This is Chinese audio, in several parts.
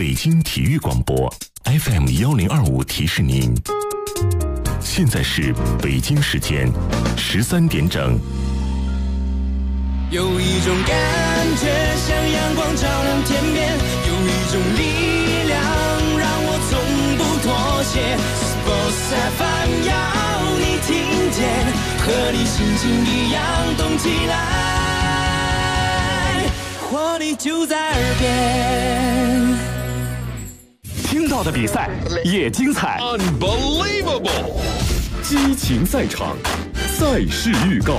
北京体育广播 FM1025提示您，现在是北京时间13点整。 有一种感觉像阳光照亮天边，有一种力量让我从不妥协。Sports FM 要你听见，和你心情一样动起来，活力就在耳边。 听到的比赛也精彩 ，Unbelievable！ 激情赛场，赛事预告。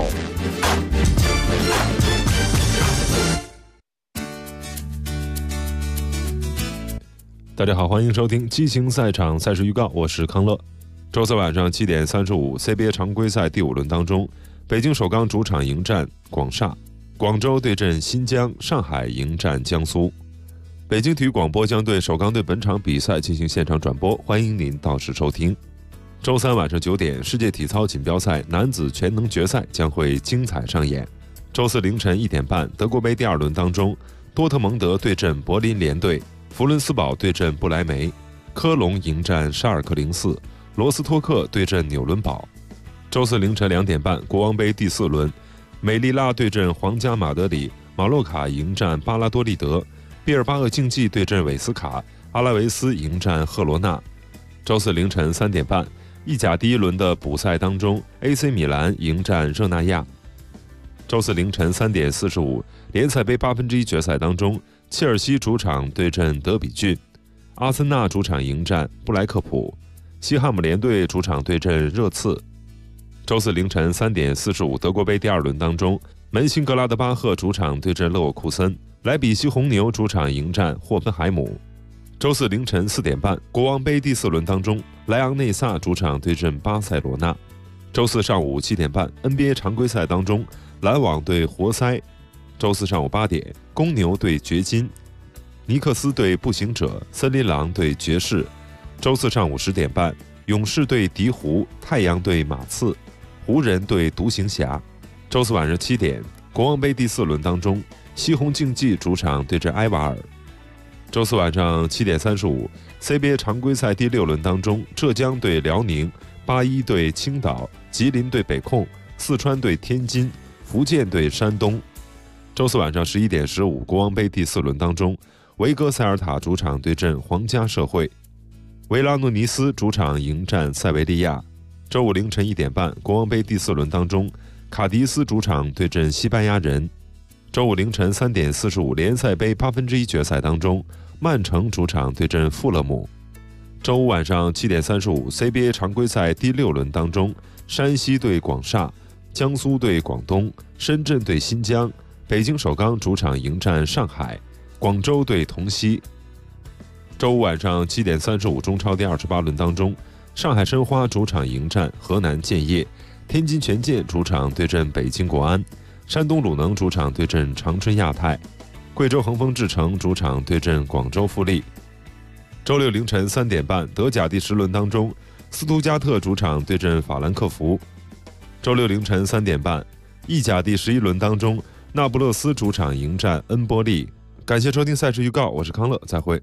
大家好，欢迎收听激情赛场赛事预告，我是康乐。周四晚上7点35 CBA 常规赛第5轮当中，北京首钢主场迎战广厦，广州对阵新疆，上海迎战江苏。北京体育广播将对首钢队本场比赛进行现场转播，欢迎您到时收听。周三晚上9点，世界体操锦标赛男子全能决赛将会精彩上演。周四凌晨1点半，德国杯第2轮当中，多特蒙德对阵柏林联队，弗伦斯堡对阵不来梅，科隆迎战沙尔克04，罗斯托克对阵纽伦堡。周四凌晨2点半，国王杯第4轮，美利拉对阵皇家马德里，马洛卡迎战巴拉多利德，毕尔巴鄂竞技对阵韦斯卡，阿拉维斯迎战赫罗纳。周四凌晨3点半，意甲第1轮的补赛当中 ，AC 米兰迎战热那亚。周四凌晨3点45，联赛杯1/8决赛当中，切尔西主场对阵德比郡，阿森纳主场迎战布莱克普，西汉姆联队主场对阵热刺。周四凌晨3点45，德国杯第2轮当中，门兴格拉德巴赫主场对阵勒沃库森，莱比锡红牛主场迎战霍芬海姆。周四凌晨4点半，国王杯第4轮当中，莱昂内萨主场对阵巴塞罗那。周四上午7点半， NBA 常规赛当中，篮网对活塞。周四上午8点，公牛对掘金，尼克斯对步行者，森林狼对爵士。周四上午10点半，勇士对鹈鹕，太阳对马刺，湖人对独行侠。周四晚上7点，国王杯第4轮当中，西红竞技主场对阵埃瓦尔。周四晚上7点35 CBA 常规赛第6轮当中，浙江对辽宁，81对青岛，吉林对北控，四川对天津，福建对山东。周四晚上11点15，国王杯第4轮当中，维戈塞尔塔主场对阵皇家社会，维拉诺尼斯主场迎战塞维利亚。周五凌晨1点半，国王杯第4轮当中，卡迪斯主场对阵西班牙人。周五凌晨3点45，联赛杯1/8决赛当中，曼城主场对阵富勒姆。周五晚上7点35 CBA 常规赛第6轮当中，山西对广厦，江苏对广东，深圳对新疆，北京首钢主场迎战上海，广州对同曦。周五晚上7点35中超第28轮当中，上海申花主场迎战河南建业，天津权健主场对阵北京国安，山东鲁能主场对阵长春亚泰，贵州恒丰智诚主场对阵广州富力。周六凌晨3点半，德甲第10轮当中，斯图加特主场对阵法兰克福。周六凌晨3点半，意甲第11轮当中，那不勒斯主场迎战恩波利。感谢收听赛事预告，我是康乐，再会。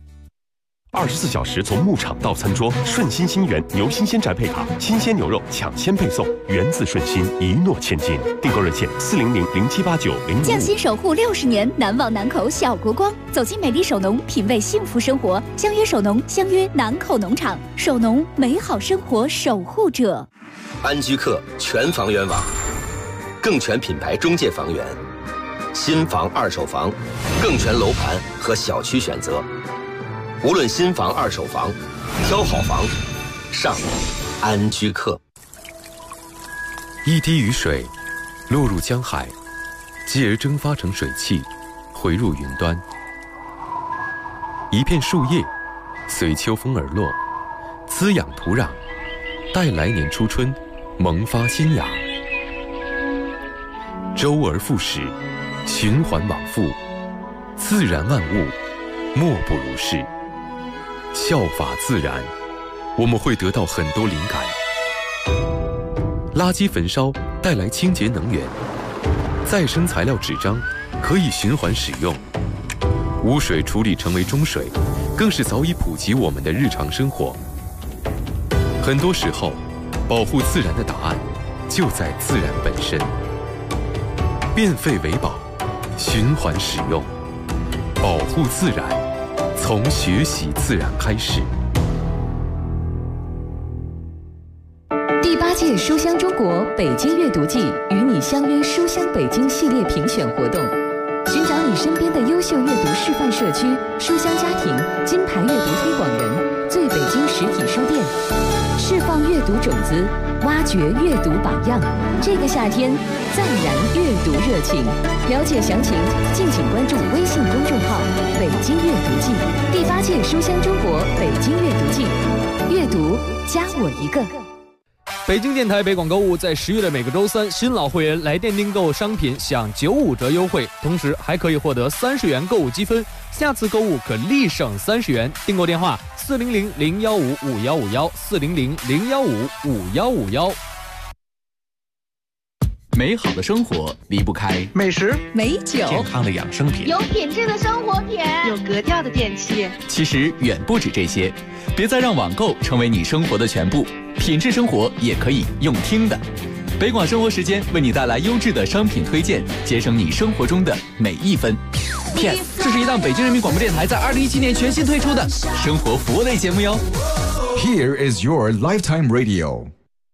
24小时从牧场到餐桌，顺心新源牛新鲜宅配卡，新鲜牛肉抢先配送，源自顺心，一诺千金。订购热线400078900。 匠心守护60年，难忘南口小国光。走进美丽首农，品味幸福生活。相约首农，相约南口农场。首农，美好生活守护者。 安居客全房源网，更全品牌中介房源，新房、二手房，更全楼盘和小区选择。无论新房、二手房，挑好房，上安居客。 一滴雨水落入江海，继而蒸发成水汽，回入云端。一片树叶随秋风而落，滋养土壤，待来年初春萌发新芽。周而复始，循环往复，自然万物莫不如是。效法自然，我们会得到很多灵感。垃圾焚烧带来清洁能源，再生材料纸张可以循环使用，污水处理成为中水，更更是早已普及我们的日常生活。很多时候，保护自然的答案就在自然本身。变废为宝，循环使用，保护自然，从学习自然开始。 第8届书香中国北京阅读季与你相约书香北京系列评选活动，寻找你身边的优秀阅读示范社区、书香家庭、金牌阅读推广人、最北京实体书店，释放阅读种子，挖掘阅读榜样。这个夏天，暂燃阅读热情。了解详情，敬请关注微信公众号“北京阅读季”。第8届书香中国北京阅读季，阅读加我一个。 北京电台北广购物在10月的每个周3，新老会员来电订购商品享95折优惠，同时还可以获得30元购物积分，下次购物可立省30元。订购电话400-015-5151，400-015-5151。 美好的生活离不开美食、 美酒、 健康的养生品、 有品质的生活品、 有格调的电器。 其实远不止这些，别再让网购成为你生活的全部，品质生活也可以用听的。北广生活时间为你带来优质的商品推荐，节省你生活中的每一分。Yes， 这是一档北京人民广播电台在2017年全新推出的生活服务类节目哟。 Here is your lifetime radio。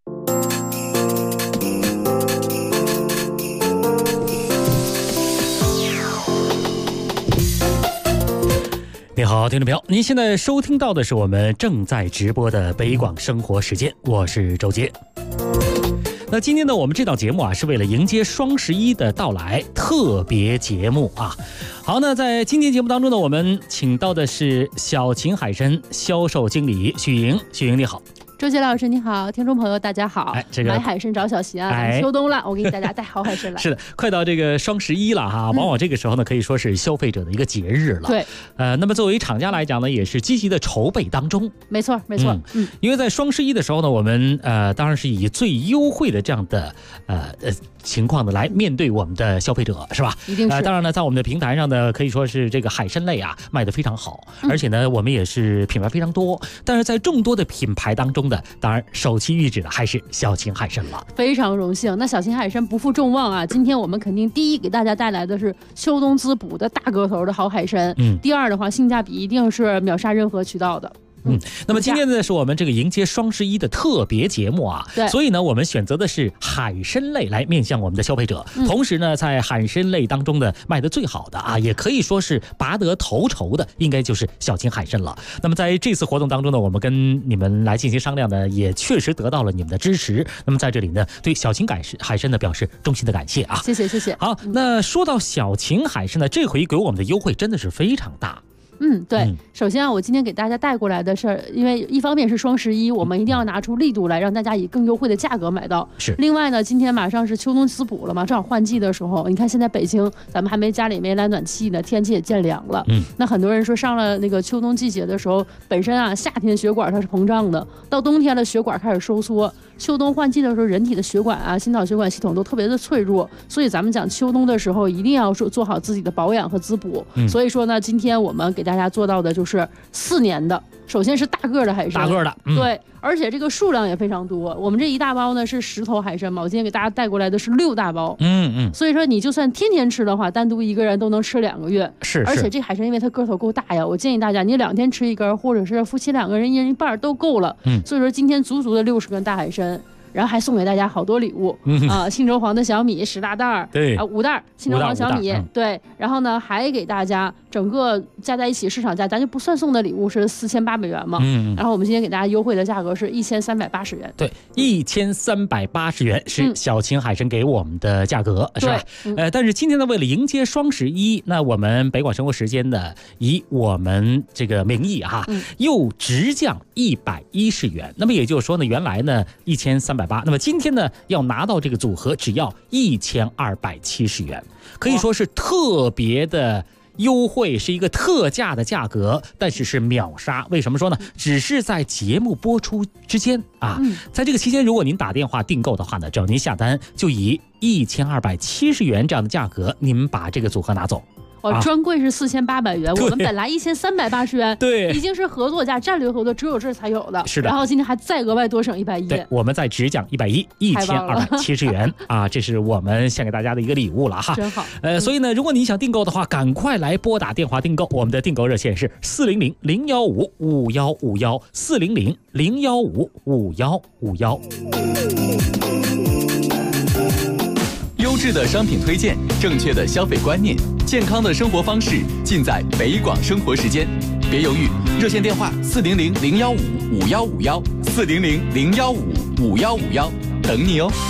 你好，听众朋友，您现在收听到的是我们正在直播的北广生活时间，我是周杰。那今天呢，我们这档节目啊，是为了迎接双11的到来，特别节目啊。好，那在今天节目当中呢，我们请到的是小秦海参销售经理许莹。许莹你好。 周杰老师你好，听众朋友大家好。买海参找小秦啊，秋冬了，我给大家带好海参来。 是的，快到这个双11了哈，往往这个时候呢，可以说是消费者的一个节日了。 对， 那么作为厂家来讲呢，也是积极的筹备当中。 没错，没错。 因为在双11的时候呢，我们当然是以最优惠的这样的情况呢来面对我们的消费者，是吧？ 一定是。 当然呢，在我们的平台上呢，可以说是这个海参类啊卖得非常好，而且呢，我们也是品牌非常多。但是在众多的品牌当中的，当然首屈一指的还是小秦海参了。 非常荣幸。那小秦海参不负众望啊，今天我们肯定第一给大家带来的是秋冬滋补的大个头的好海参。第二的话，性价比一定是秒杀任何渠道的。 那么今天呢是我们这个迎接双11的特别节目啊，所以呢我们选择的是海参类来面向我们的消费者，同时呢在海参类当中的卖得最好的啊，也可以说是拔得头筹的，应该就是小秦海参了。那么在这次活动当中呢，我们跟你们来进行商量呢，也确实得到了你们的支持。那么在这里呢，对小秦海参呢表示衷心的感谢啊！ 谢谢谢谢。 好，那说到小秦海参呢，这回给我们的优惠真的是非常大。 对，首先我今天给大家带过来的是，因为一方面是双11，我们一定要拿出力度来，让大家以更优惠的价格买到。 是。 另外呢，今天马上是秋冬滋补了嘛，正好换季的时候，你看现在北京咱们家里没来暖气呢，天气也渐凉了。那很多人说上了那个秋冬季节的时候，本身啊夏天血管它是膨胀的，到冬天了血管开始收缩。秋冬换季的时候，人体的血管啊、心脑血管系统都特别的脆弱，所以咱们讲秋冬的时候一定要做好自己的保养和滋补。所以说呢，今天我们给大家做到的就是4年的，首先是大个的海参， 大个的， 对，而且这个数量也非常多。我们这一大包呢是10头海参嘛，我今天给大家带过来的是6大包。所以说你就算天天吃的话，单独一个人都能吃2个月。 是。 而且这海参因为它个头够大呀，我建议大家你2天吃1根，或者是夫妻2个人1人1半都够了。所以说今天足足的60根大海参。然后还送给大家好多礼物青州黄的小米10大袋， 对 5袋青州黄小米，对。然后呢，还给大家整个加在一起市场价，咱就不算送的礼物是4800元嘛。然后我们今天给大家优惠的价格是1380元。 对，1380元是小秦海参给我们的价格，是吧？但是今天呢，为了迎接双11，那我们北广生活时间呢，以我们这个名义哈，又直降110元。那么也就是说呢，原来呢1380。那么今天呢，要拿到这个组合只要1270元，可以说是特别的优惠，是一个特价的价格，但是是秒杀。为什么说呢？只是在节目播出之间啊，在这个期间，如果您打电话订购的话呢，只要您下单，就以1270元这样的价格，您把这个组合拿走。 专柜是4800元，我们本来1380元， 对， 已经是合作价、战略合作，只有这儿才有的。 是的。 然后今天还再额外多省110， 对，我们再只讲110，1270元啊，这是我们献给大家的一个礼物了哈。 真好。 所以呢，如果你想订购的话，赶快来拨打电话订购，我们的订购热线是400-015-5151，400-015-5151。 优质的商品推荐，正确的消费观念，健康的生活方式，尽在北广生活时间。别犹豫，热线电话400-015-5151，400-015-5151，等你哦。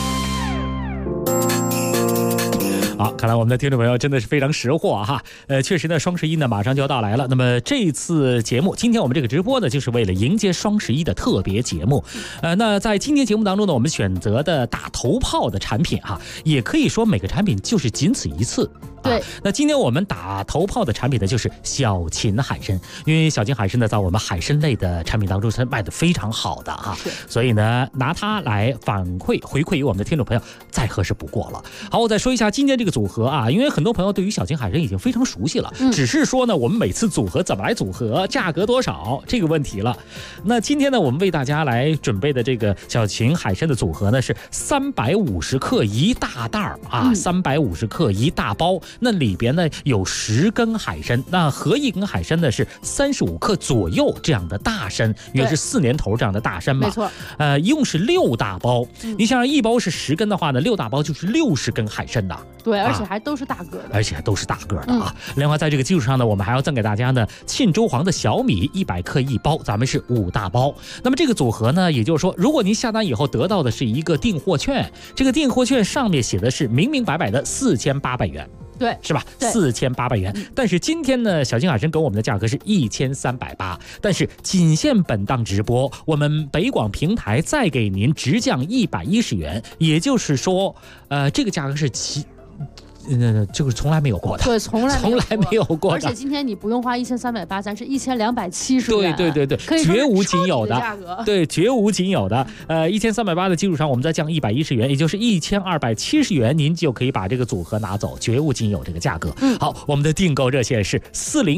好，看来我们的听众朋友真的是非常识货哈。确实呢，双11呢马上就要到来了。那么这次节目，今天我们这个直播呢，就是为了迎接双11的特别节目。那在今天节目当中呢，我们选择的打头炮的产品哈，也可以说每个产品就是仅此一次。 对， 那今天我们打头炮的产品呢，就是小秦海参，因为小秦海参呢，在我们海参类的产品当中是卖的非常好的哈，所以呢，拿它来回馈于我们的听众朋友，再合适不过了。好，我再说一下今天这个组合啊，因为很多朋友对于小秦海参已经非常熟悉了，只是说呢，我们每次组合怎么来组合，价格多少这个问题了。那今天呢，我们为大家来准备的这个小秦海参的组合呢，是350克一大袋啊，350克一大包。那里边呢有10根海参，那合一根海参呢是35克左右这样的大参，因为是4年头这样的大参嘛， 没错。 一共是6大包。你想想，一包是10根的话呢，6大包就是60根海参的。 对，而且还都是大个的， 而且都是大个的啊。另外，在这个基础上呢，我们还要赠给大家呢沁州黄的小米100克一包，咱们是5大包。那么这个组合呢，也就是说，如果您下单以后得到的是一个订货券，这个订货券上面写的是明明白白的4800元。 对， 是吧？4800元。但是今天呢，小秦海参给我们的价格是1380，但是仅限本档直播，我们北广平台再给您直降110元，也就是说，这个价格是就是从来没有过的， 对，从来没有过的。 而且今天你不用花1380，咱是1270元， 对，绝无仅有的价格， 对，绝无仅有的。1380的基础上，我们再降110元，也就是1270元，您就可以把这个组合拿走，绝无仅有这个价格。好，我们的订购热线是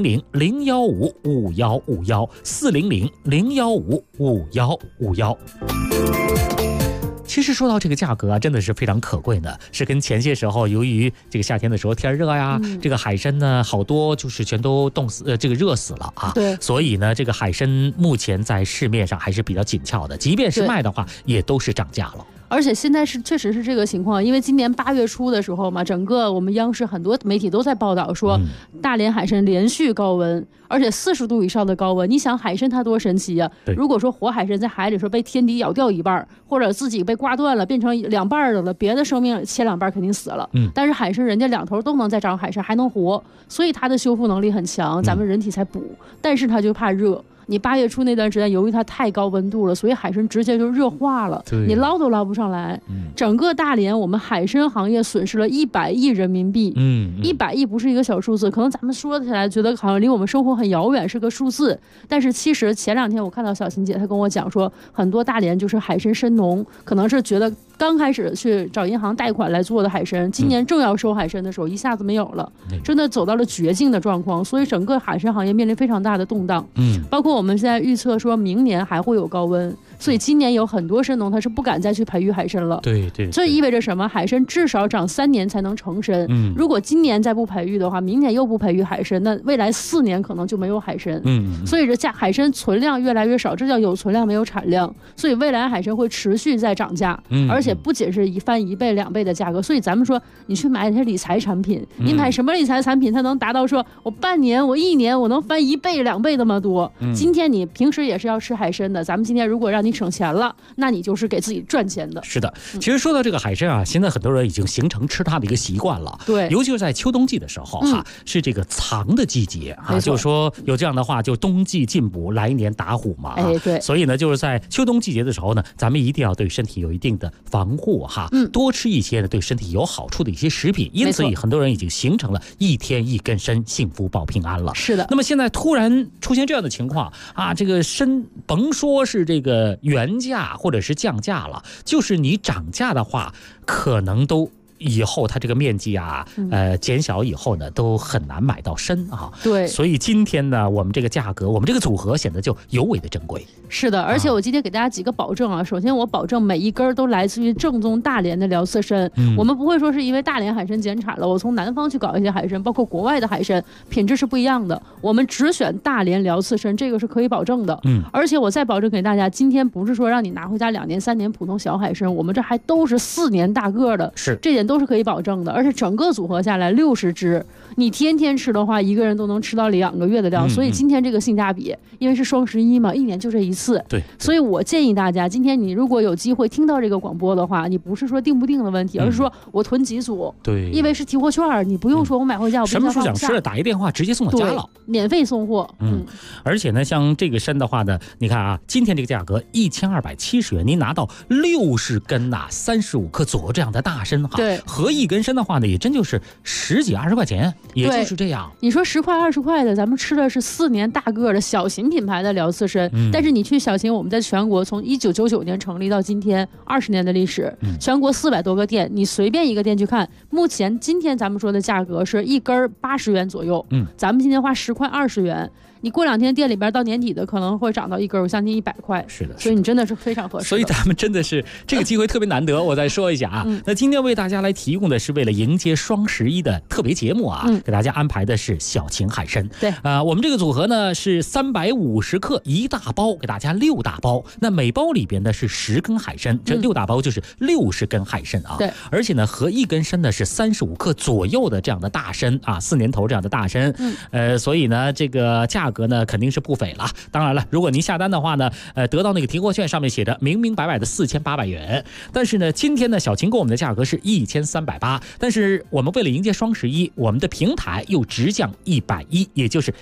400-015-5151，400-015-5151。其实说到这个价格啊，真的是非常可贵的，是跟前些时候由于这个夏天的时候天热呀，这个海参呢好多就是全都冻死，这个热死了啊。 对， 所以呢，这个海参目前在市面上还是比较紧俏的，即便是卖的话，也都是涨价了。 而且现在确实是这个情况，因为今年8月初的时候嘛，整个我们央视很多媒体都在报道说，大连海参连续高温，而且40度以上的高温。你想海参它多神奇呀！如果说活海参在海里说被天敌咬掉一半，或者自己被刮断了变成2半的了，别的生命切2半肯定死了。但是海参人家2头都能再长海参，还能活，所以它的修复能力很强，咱们人体才补。但是它就怕热。你8月初那段时间，由于它太高温度了，所以海参直接就热化了，你捞都捞不上来。整个大连我们海参行业损失了100亿人民币。100亿不是一个小数字，可能咱们说起来觉得好像离我们生活很遥远，是个数字。但是其实前2天我看到小琴姐，她跟我讲说，很多大连就是海参参农，可能是觉得刚开始去找银行贷款来做的海参，今年正要收海参的时候，一下子没有了，真的走到了绝境的状况。所以整个海参行业面临非常大的动荡。包括我们现在预测说明年还会有高温，所以今年有很多参农他是不敢再去培育海参了。 对， 这意味着什么？海参至少长3年才能成参。如果今年再不培育的话，明年又不培育海参，那未来4年可能就没有海参。所以这海参存量越来越少，这叫有存量没有产量。所以未来海参会持续在涨价，而且不仅是翻1倍2倍的价格。所以咱们说，你去买一些理财产品，你买什么理财产品，它能达到说我半年、我1年我能翻1倍2倍那么多？今天你平时也是要吃海参的，咱们今天如果让你省钱了，那你就是给自己赚钱的。 是的，其实说到这个海参啊，现在很多人已经形成吃它的一个习惯了。 对， 尤其是在秋冬季的时候哈，是这个藏的季节啊，就是说有这样的话，就冬季进补，来年打虎嘛。 对， 所以呢，就是在秋冬季节的时候呢，咱们一定要对身体有一定的防护哈，多吃一些呢对身体有好处的一些食品。因此，很多人已经形成了1天1根参，幸福保平安了。 是的。 那么现在突然出现这样的情况啊，这个参甭说是这个原价或者是降价了，就是你涨价的话，可能都以后它这个面积啊，减小以后呢，都很难买到参啊。 对， 所以今天呢，我们这个价格，我们这个组合显得就尤为的珍贵。 是的，而且我今天给大家几个保证啊。首先，我保证每一根都来自于正宗大连的辽刺参，我们不会说是因为大连海参减产了，我从南方去搞一些海参，包括国外的海参，品质是不一样的。我们只选大连辽刺参，这个是可以保证的。而且我再保证给大家，今天不是说让你拿回家2年3年普通小海参，我们这还都是4年大个的， 是这点都是可以保证的。而且整个组合下来60只，你天天吃的话，一个人都能吃到2个月的量。所以今天这个性价比，因为是双11嘛，1年就这一次。 对， 所以我建议大家，今天你如果有机会听到这个广播的话，你不是说定不定的问题，而是说我囤几组。 对， 因为是提货券，你不用说我买回家我什么时候想吃了打一电话直接送到家了， 免费送货。 而且呢，像这个参的话呢，你看啊，今天这个价格1270元，您拿到60根呐，35克左右这样的大参哈。 对， 合1根参的话呢，也真就是10几20块钱，也就是这样。 你说10块20块的，咱们吃的是4年大个的小型品牌的辽刺参，但是你去小型，我们在全国从1999年成立到今天20年的历史，全国400多个店，你随便一个店去看，目前今天咱们说的价格是1根80元左右，咱们今天花10块20元。你过2天店里边到年底的可能会涨到1根，我相信100块。 是的， 所以你真的是非常合适。 所以咱们真的是这个机会特别难得。我再说一下啊，那今天为大家来提供的是为了迎接双11的特别节目啊，给大家安排的是小秦海参。 对， 我们这个组合呢是350克1大包，给大家6大包。那每包里边呢是10根海参，这6大包就是60根海参啊。 对， 而且呢合1根参呢是35克左右的这样的大参啊，4年头这样的大参。所以呢这个价格呢肯定是不菲了。当然了，如果您下单的话呢，得到那个提货券上面写着明明白白的4800元。但是呢，今天呢小秦给我们的价格是1380，但是我们为了迎接双11，我们的平台又直降110，也就是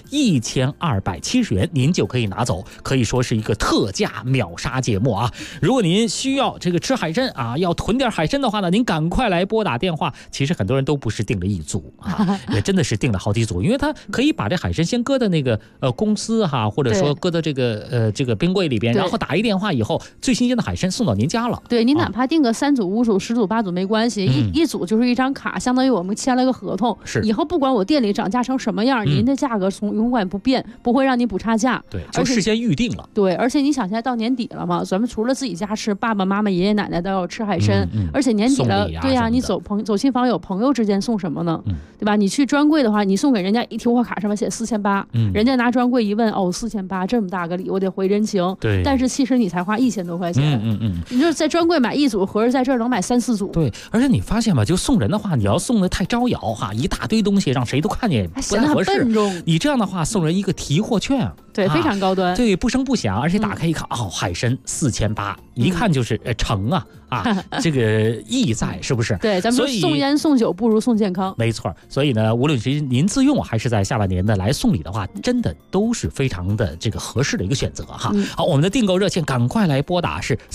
1270元，您就可以拿走，可以说是一个特价秒杀节目啊！如果您需要这个吃海参啊，要囤点海参的话呢，您赶快来拨打电话。其实很多人都不是订了1组啊，也真的是订了好几组，因为他可以把这海参先搁在那个公司哈，或者说搁到这个冰柜里边，然后打一电话以后，最新鲜的海参送到您家了。 对，您哪怕订个3组、5组、10组、8组没关系，一组就是一张卡，相当于我们签了个合同。 是， 以后不管我店里涨价成什么样，您的价格永远不变，不会让您补差价。 对，就事先预定了。 对，而且你想现在到年底了嘛，咱们除了自己家吃，爸爸妈妈、爷爷奶奶都要吃海参，而且年底了，对呀，你走亲访友，朋友之间送什么呢？对吧？你去专柜的话，你送给人家一提货卡上面写4800，人家拿专柜一问，哦，4800这么大个礼，我得回人情。 对， 但是其实你才花1000多块钱。你就是在专柜买1组，合着在这儿能买3、4组。 对，而且你发现吧，就送人的话，你要送的太招摇哈，一大堆东西让谁都看见不太合适。你这样的话，送人一个提货券。 对，非常高端。 对，不声不响，而且打开一看，海参4800，一看就是成啊，这个意在是不是？ 对，咱们说送烟送酒不如送健康。 没错，所以呢，无论是您自用还是在下半年的来送礼的话，真的都是非常的这个合适的一个选择哈。好，我们的订购热线赶快来拨打是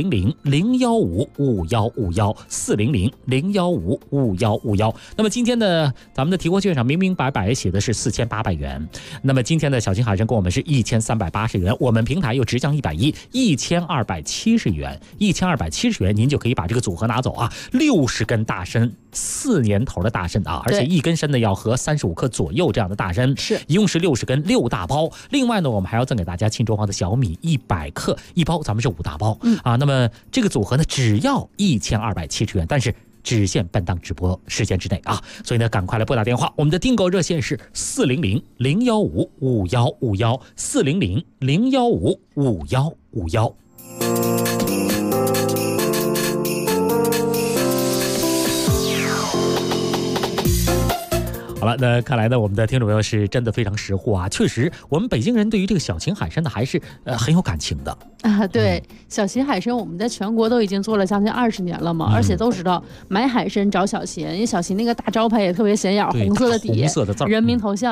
400-015-5151，400-015-5151。那么今天的咱们的提货券上明明白白写的是4800元，那么今天的小秦海参跟我们是1380元，我们平台又直降110，1270元，1270元您就可以把这个组合拿走啊，60根大参，4年头的大参啊，而且1根参呢要合35克左右这样的大参， 是一共是60根6大包。另外呢，我们还要赠给大家庆州黄的小米100克一包，咱们是5大包啊。那么这个组合呢只要1270元，但是只限本档直播时间之内啊，所以呢，赶快来拨打电话。我们的订购热线是400-015-5151，400-015-5151。好了，那看来呢，我们的听众朋友是真的非常识货啊！确实，我们北京人对于这个小秦海参呢，还是很有感情的啊。对，小秦海参我们在全国都已经做了将近20年了嘛，而且都知道买海参找小秦，因为小秦那个大招牌也特别显眼，红色的底， 红色的字， 人民头像。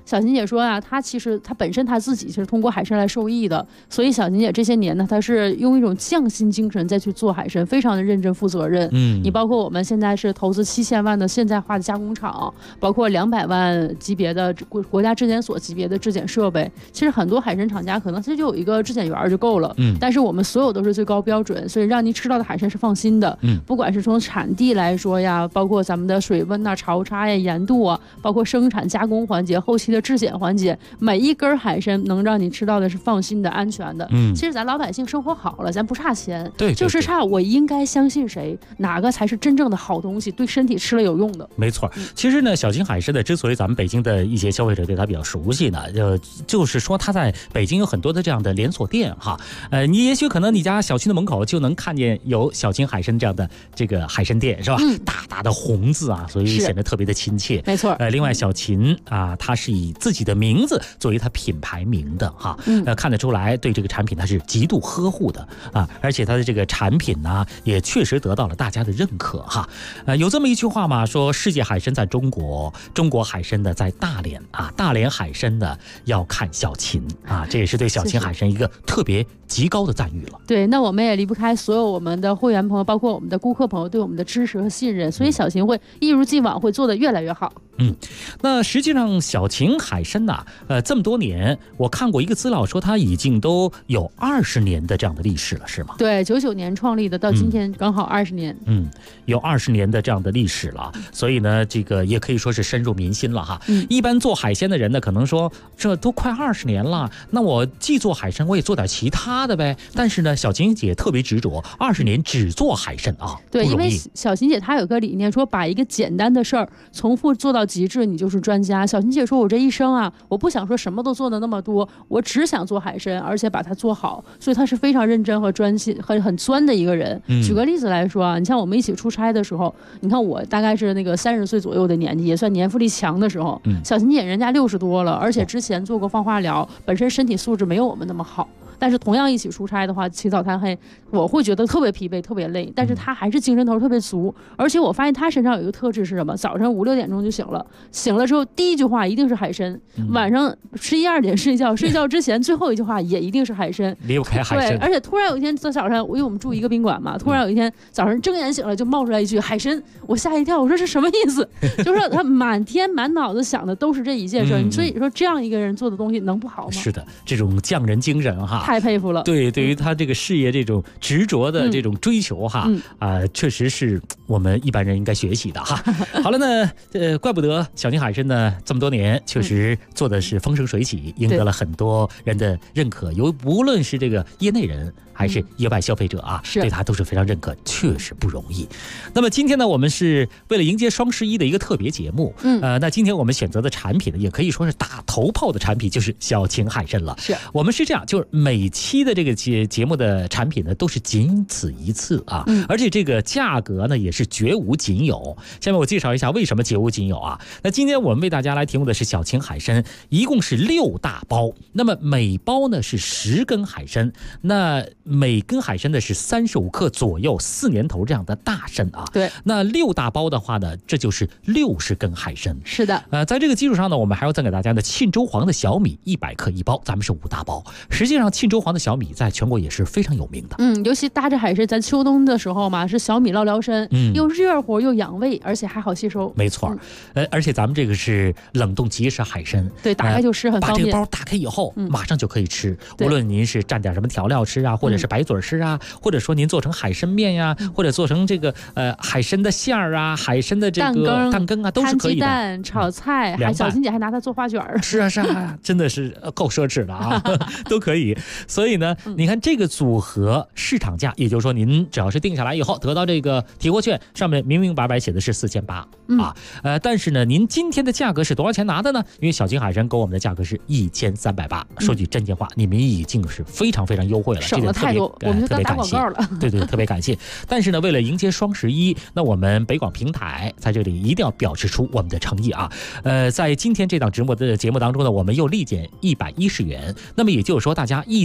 小琴姐说啊，她其实她本身她自己是通过海参来受益的，所以小琴姐这些年呢，她是用一种匠心精神再去做海参，非常的认真负责任。你包括我们现在是投资7000万的现代化的加工厂，包括200万级别的国家质检所级别的质检设备。其实很多海参厂家可能其实就有一个质检员就够了，但是我们所有都是最高标准，所以让您吃到的海参是放心的。不管是从产地来说呀，包括咱们的水温呐、潮差呀、盐度啊，包括生产加工环节、后期的质检环节，每一根海参能让你吃到的是放心的、安全的。其实咱老百姓生活好了，咱不差钱， 对， 就是差我应该相信谁，哪个才是真正的好东西，对身体吃了有用的。 没错，其实呢，小琴海参呢，之所以咱们北京的一些消费者对它比较熟悉呢，就是说它在北京有很多的这样的连锁店哈，你也许可能你家小区的门口就能看见有小琴海参这样的这个海参店，是吧？大大的红字啊，所以显得特别的亲切。 没错。 另外小琴啊，它是以自己的名字作为它品牌名的哈，看得出来对这个产品它是极度呵护的啊，而且它的这个产品呢，也确实得到了大家的认可哈。有这么一句话嘛，说世界海参在中国，中国海参呢在大连啊，大连海参呢要看小琴啊，这也是对小琴海参一个特别极高的赞誉了。 对，那我们也离不开所有我们的会员朋友，包括我们的顾客朋友对我们的支持和信任，所以小琴会一如既往会做得越来越好。 那实际上小琴海参呐，这么多年，我看过一个资料说它已经都有20年的这样的历史了，是吗？ 对，99年创立的，到今天刚好20年。 有20年的这样的历史了，所以呢，这个也可以说是深入民心了哈。一般做海鲜的人呢，可能说这都快20年了，那我既做海参，我也做点其他的呗。但是呢，小琴姐特别执着，20年只做海参啊。 对，因为小琴姐她有个理念，说把一个简单的事儿重复做到极致，你就是专家。小琴姐说，我这一生啊，我不想说什么都做的那么多，我只想做海参，而且把它做好，所以她是非常认真和专心、很钻的一个人。举个例子来说啊，你像我们一起出差的时候，你看我大概是那个30岁左右的年纪，也算年富力强的时候，小琴姐人家60多了，而且之前做过放化疗，本身身体素质没有我们那么好。但是同样一起出差的话，起早贪黑，我会觉得特别疲惫、特别累。但是他还是精神头特别足，而且我发现他身上有一个特质是什么？早上5、6点钟就醒了，醒了之后第一句话一定是海参，晚上11、2点睡觉，睡觉之前最后一句话也一定是海参， 离不开海参。 对，而且突然有一天早上，因为我们住一个宾馆嘛，突然有一天早上睁眼醒了就冒出来一句海参，我吓一跳，我说这什么意思？就是他满天满脑子想的都是这一件事，所以说这样一个人做的东西能不好吗？ 是的，这种匠人精神哈。 太佩服了。 对，对于他这个事业这种执着的这种追求哈，确实是我们一般人应该学习的哈。好了呢，怪不得小琴海参呢这么多年确实做的是风生水起，赢得了很多人的认可，无论是这个业内人还是业外消费者啊，对他都是非常认可，确实不容易。那么今天呢，我们是为了迎接双11的一个特别节目，那今天我们选择的产品呢，也可以说是打头炮的产品，就是小琴海参了。我们是这样，就是每期的这个节目的产品呢，都是仅此一次啊，而且这个价格呢也是绝无仅有。下面我介绍一下为什么绝无仅有啊。那今天我们为大家来提供的是小琴海参，一共是6大包，那么每包呢是10根海参，那每根海参呢是35克左右，4年头这样的大参啊。 对， 那6大包的话呢，这就是60根海参。 是的， 在这个基础上呢，我们还要赠给大家的沁州黄的小米100克1包，咱们是5大包。实际上沁州黄的小米在全国也是非常有名的。 尤其搭着海参，咱秋冬的时候嘛，是小米烙辽参，又热乎又养胃，而且还好吸收。 没错，而且咱们这个是冷冻即食海参， 对，打开就吃很方便。 把这个包打开以后，马上就可以吃。无论您是蘸点什么调料吃啊，或者是白嘴吃啊，或者说您做成海参面呀，或者做成这个海参的馅儿啊，海参的这个蛋羹啊，都是可以的。 摊鸡蛋、炒菜，小琴姐还拿它做花卷儿。 是啊，真的是够奢侈的啊，都可以。所以呢，你看这个组合市场价，也就是说您只要是定下来以后得到这个提货券，上面明明白白写的是4800啊，但是呢，您今天的价格是多少钱拿的呢？因为小琴海参给我们的价格是1380，说句真心话，你们已经是非常非常优惠了， 省了太多，我们就当打广告了。 对，特别感谢。但是呢，为了迎接双11，那我们北广平台在这里一定要表示出我们的诚意啊。在今天这档直播的节目当中呢，我们又立减110元，那么也就是说，大家1000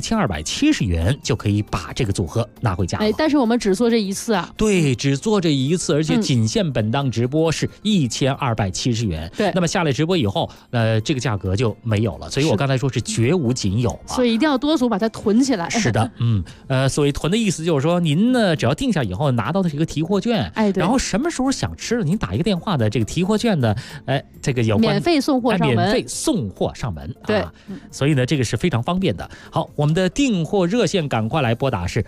1270元就可以把这个组合拿回家了。 但是我们只做这一次啊。 对，只做这一次，而且仅限本档直播是1270元。 对， 那么下来直播以后，这个价格就没有了。所以我刚才说是绝无仅有啊。 所以一定要多组把它囤起来。 是的，所谓囤的意思就是说，您呢只要定下以后拿到的是一个提货券， 对， 然后什么时候想吃了，您打一个电话的这个提货券的，这个有关免费送货上门， 免费送货上门。 对， 所以呢这个是非常方便的。好，我们的订货热线赶快来拨打是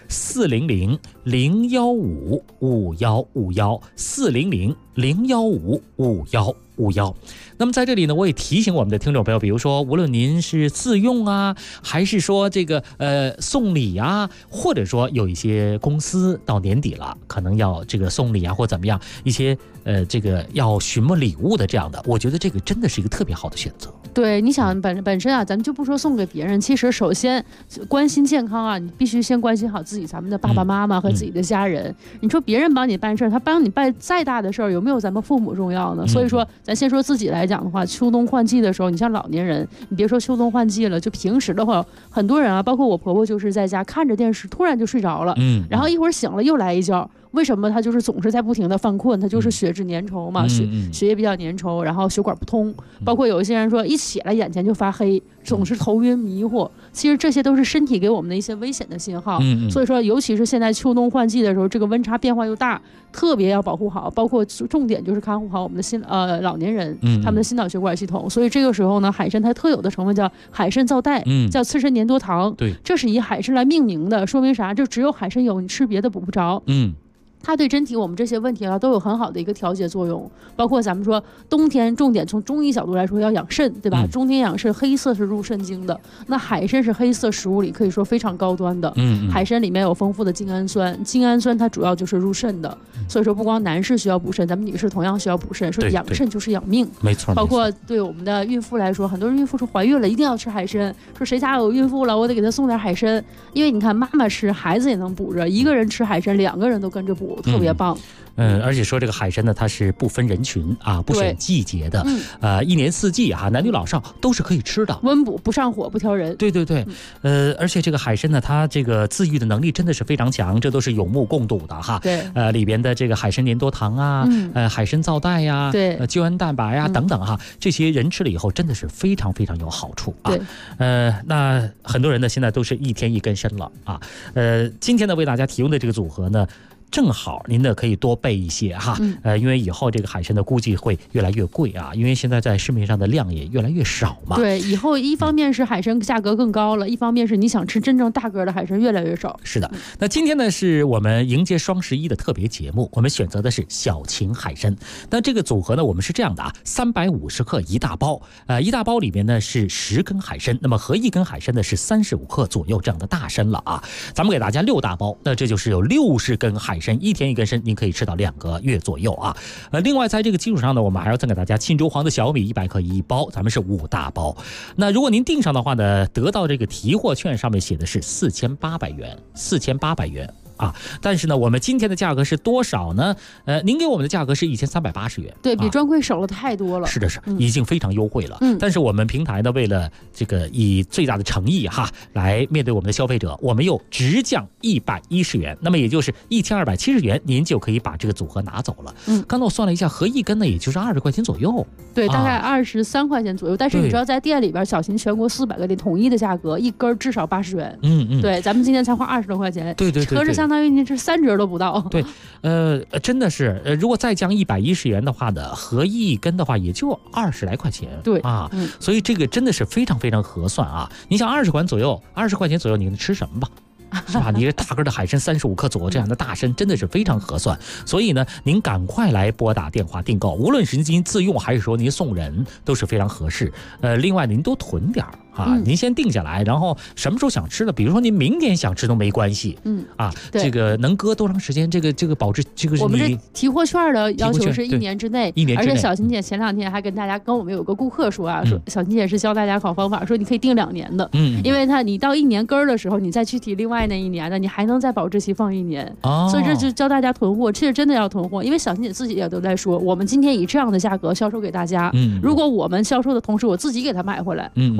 400-015-5151，400-015-5151。那么在这里呢，我也提醒我们的听众朋友，比如说无论您是自用啊，还是说这个送礼啊，或者说有一些公司到年底了，可能要这个送礼啊或怎么样，一些这个要询问礼物的这样的，我觉得这个真的是一个特别好的选择。 对，你想本身啊，咱们就不说送给别人，其实首先关心健康啊，你必须先关心好咱们的爸爸妈妈和自己的家人。你说别人帮你办事，他帮你办再大的事儿，有没有咱们父母重要呢？所以说，咱先说自己来讲的话，秋冬换季的时候，你像老年人，你别说秋冬换季了，就平时的话，很多人啊，包括我婆婆，就是在家看着电视，突然就睡着了，然后一会儿醒了又来一觉。为什么他就是总是在不停的犯困？他就是血脂粘稠嘛，血液比较粘稠，然后血管不通。包括有一些人说一起来眼前就发黑，总是头晕迷糊。其实这些都是身体给我们的一些危险的信号。所以说，尤其是现在秋冬换季的时候，这个温差变化又大，特别要保护好。包括重点就是看护好我们的老年人，他们的心脑血管系统。所以这个时候呢，海参它特有的成分叫海参皂苷，叫刺参粘多糖。 对， 这是以海参来命名的，说明啥？就只有海参有，你吃别的补不着。它对身体我们这些问题啊都有很好的一个调节作用，包括咱们说冬天重点从中医角度来说要养肾，对吧？中天养肾，黑色是入肾经的，那海参是黑色食物里可以说非常高端的。海参里面有丰富的精氨酸，精氨酸它主要就是入肾的，所以说不光男士需要补肾，咱们女士同样需要补肾。说养肾就是养命， 没错。 包括对我们的孕妇来说，很多人孕妇说怀孕了一定要吃海参，说谁家有孕妇了，我得给她送点海参，因为你看妈妈吃，孩子也能补着，一个人吃海参，两个人都跟着补，特别棒。 而且说这个海参呢，它是不分人群啊，不选季节的，一年四季啊，男女老少都是可以吃的， 温补不上火不挑人。 对，而且这个海参呢，它这个自愈的能力真的是非常强，这都是有目共睹的哈。 对， 里边的这个海参粘多糖啊，海参皂苷呀， 对， 胶原蛋白呀等等哈，这些人吃了以后真的是非常非常有好处啊。 对， 那很多人呢现在都是一天一根参了啊。今天呢为大家提供的这个组合呢，正好您呢可以多备一些哈，因为以后这个海参的估计会越来越贵啊，因为现在在市面上的量也越来越少嘛。 对，以后一方面是海参价格更高了，一方面是你想吃真正大个的海参越来越少。 是的，那今天呢是我们迎接双11的特别节目，我们选择的是小秦海参。那这个组合呢，我们是这样的啊，350克一大包，一大包里面呢是10根海参，那么合一根海参呢是35克左右这样的大参了啊。咱们给大家6大包，那这就是有60根海参，一天一根参，您可以吃到2个月左右啊。另外在这个基础上呢，我们还要再给大家沁州黄的小米100克一包，咱们是5大包。那如果您订上的话呢，得到这个提货券上面写的是4800元，4800元。啊，但是呢，我们今天的价格是多少呢？您给我们的价格是1380元， 对比专柜少了太多了。 是的，已经非常优惠了。但是我们平台呢，为了这个以最大的诚意哈，来面对我们的消费者，我们又直降110元，那么也就是1270元，您就可以把这个组合拿走了。刚才我算了一下，合一根呢，也就是20块钱左右。 对，大概23块钱左右。但是你知道，在店里边，小秦全国400个店统一的价格，一根至少80元。对，咱们今天才花20多块钱。 对， 合着相当于您这3折都不到。 对，真的是，如果再降110元的话呢，合一根的话也就20来块钱。 对啊，所以这个真的是非常非常合算啊！你想20块钱左右，你能吃什么吧？是吧？你这大根的海参35克左右这样的大参真的是非常合算，所以呢，您赶快来拨打电话订购，无论是您自用还是说您送人都是非常合适。另外您都囤点啊，您先定下来，然后什么时候想吃的，比如说您明天想吃都没关系。这个能搁多长时间？这个保质，这个是我们这提货券的要求是1年之内，而且小秦姐前2天还跟我们有个顾客说啊，说小秦姐是教大家好方法，说你可以定2年的，因为你到1年根儿的时候，你再去提另外那1年的，你还能在保质期放1年。所以这就教大家囤货，其实真的要囤货，因为小秦姐自己也都在说，我们今天以这样的价格销售给大家，如果我们销售的同时我自己给他买回来，我过段时间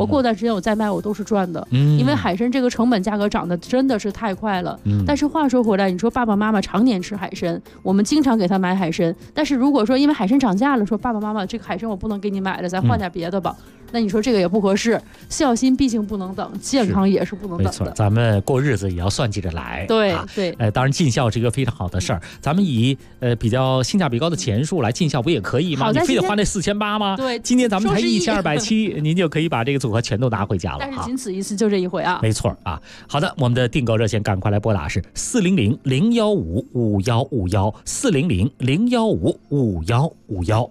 间我再卖我都是赚的，因为海参这个成本价格涨得真的是太快了。但是话说回来，你说爸爸妈妈常年吃海参，我们经常给他买海参，但是如果说因为海参涨价了，说爸爸妈妈这个海参我不能给你买了，咱换点别的吧。那你说这个也不合适，孝心毕竟不能等，健康也是不能等的。 没错，咱们过日子也要算计着来。 对对， 当然尽孝是一个非常好的事儿，咱们以比较性价比高的钱数来尽孝不也可以吗？你非得花那4800吗？ 对， 今天咱们才1270，您就可以把这个组合全都拿回家了。 但是仅此一次，就这一回啊。 没错啊。好的，我们的订购热线赶快来拨打是400-015-5151，400-015-5151。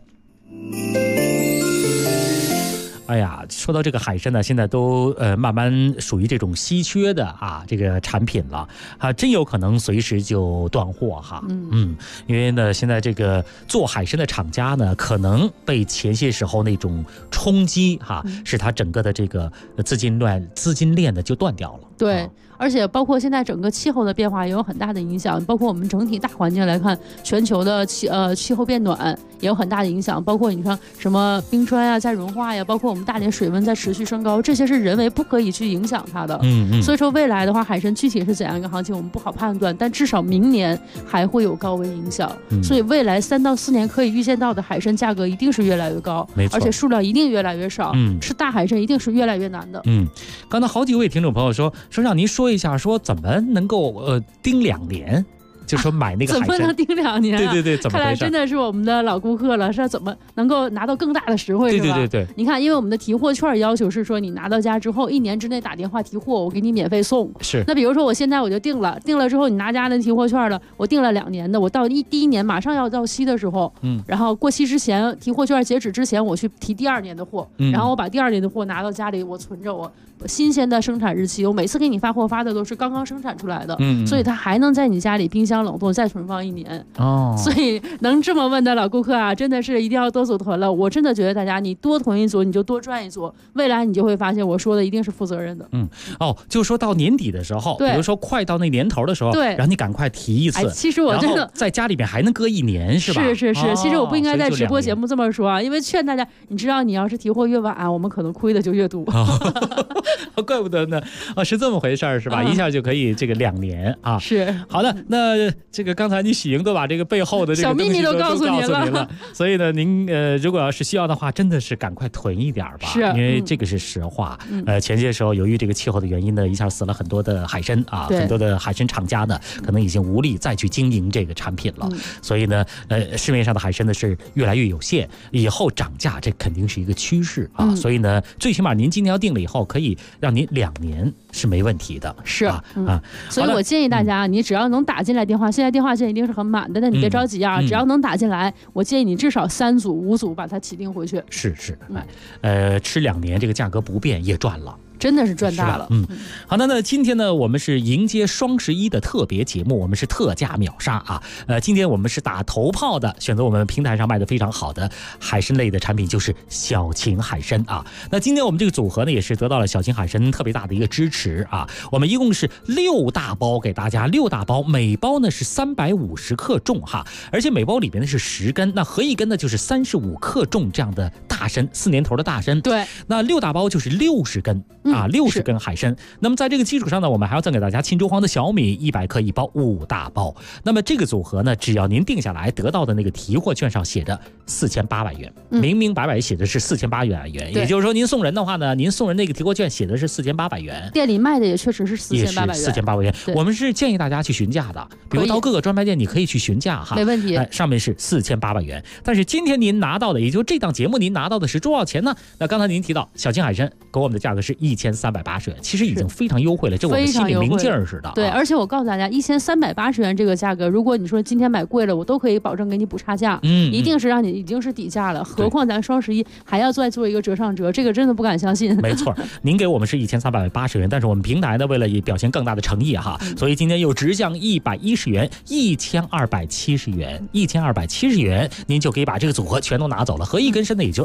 哎呀，说到这个海参呢，现在都慢慢属于这种稀缺的这个产品了真有可能随时就断货哈。因为呢，现在这个做海参的厂家呢，可能被前些时候那种冲击使它整个的这个资金链呢就断掉了。 对。而且包括现在整个气候的变化也有很大的影响，包括我们整体大环境来看，全球的气候变暖也有很大的影响，包括你看什么冰川啊在融化呀，包括我们大连水温在持续升高，这些是人为不可以去影响它的。所以说未来的话，海参具体是怎样一个行情我们不好判断，但至少明年还会有高温影响。所以未来3到4年可以预见到的海参价格一定是越来越高，而且数量一定越来越少。吃大海参一定是越来越难的。 刚才好几位听众朋友说让您说一下，说怎么能够盯2年，就说买那个海参怎么能盯2年对，怎么回事？ 看来真的是我们的老顾客了，是怎么能够拿到更大的实惠，是吧？ 对。 你看，因为我们的提货券要求是说，你拿到家之后1年之内打电话提货，我给你免费送。 是。 那比如说我现在我就定了之后，你拿家的提货券了，我定了2年的，我到第1年马上要到期的时候，然后过期之前，提货券截止之前，我去提第2年的货，然后我把第2年的货拿到家里，我存着我新鲜的生产日期，我每次给你发货发的都是刚刚生产出来的，所以它还能在你家里冰箱冷冻再存放1年。所以能这么问的老顾客啊，真的是一定要多组囤了。我真的觉得大家你多囤一组，你就多赚一组，未来你就会发现我说的一定是负责任的。 就是说到年底的时候，比如说快到那年头的时候，然后你赶快提一次。 其实我真的在家里面还能搁1年，是吧？ 是。其实我不应该在直播节目这么说啊，因为劝大家，你知道你要是提货越晚，我们可能亏的就越多。 怪不得呢，是这么回事儿，是吧？一下就可以这个2年啊。 是。 好的，那这个刚才你喜莹都把这个背后的这个小秘密都告诉您了， 所以呢，您如果要是需要的话，真的是赶快囤一点吧， 是， 因为这个是实话。前些时候由于这个气候的原因呢，一下死了很多的海参很多的海参厂家呢，可能已经无力再去经营这个产品了。所以呢，市面上的海参呢是越来越有限，以后涨价这肯定是一个趋势所以呢，最起码您今年要定了以后，可以让您2年是没问题的。 是所以我建议大家，你只要能打进来电话，现在电话线一定是很满的，但你别着急只要能打进来，我建议你至少3组5组把它起订回去。 是，吃2年这个价格不变也赚了。 真的是赚大了。 好的，那今天呢，我们是迎接双11的特别节目，我们是特价秒杀今天我们是打头炮的，选择我们平台上卖的非常好的海参类的产品，就是小秦海参那今天我们这个组合呢，也是得到了小秦海参特别大的一个支持我们一共是6大包给大家，6大包，每包呢是350克重而且每包里边呢是10根，那合一根呢就是35克重这样的大参，4年头的大参。 对， 那6大包就是60根。60根海参。那么在这个基础上呢，我们还要赠给大家庆州黄的小米100克1包，5大包。那么这个组合呢，只要您定下来，得到的那个提货券上写着4800元，明明白白写的是4800元。也就是说，您送人的话呢，您送人那个提货券写的是4800元。 店里卖的也确实是4800元。 4800元。我们是建议大家去询价的，比如到各个专卖店，你可以去询价没问题。 上面是4800元。但是今天您拿到的，也就这档节目您拿到的是多少钱呢？那刚才您提到小秦海参给我们的价格是1380元，其实已经非常优惠了，这我们心里明镜似的。 对，而且我告诉大家，1380元这个价格，如果你说今天买贵了，我都可以保证给你补差价，一定是让你已经是底价了。何况咱双11还要再做一个折上折，这个真的不敢相信。 没错，您给我们是1380元，但是我们平台呢，为了表现更大的诚意所以今天又直降110元，1270元，1270元，您就可以把这个组合全都拿走了，合一根身呢也就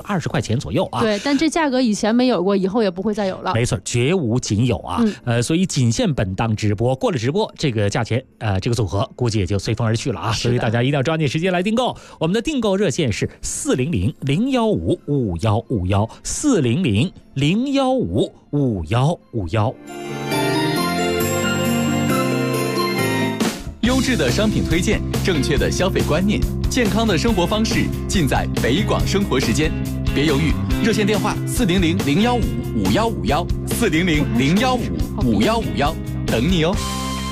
20块钱左右啊。 对，但这价格以前没有过，以后也不会再有了。 没错，绝无仅有啊。所以仅限本档直播，过了直播这个价钱，这个组合估计也就随风而去了啊。所以大家一定要抓紧时间来订购。我们的订购热线是400-015-5151，400-015-5151。 优质的商品推荐，正确的消费观念，健康的生活方式，尽在北广生活时间。别犹豫，热线电话400-015-5151，400-015-5151，等你哦。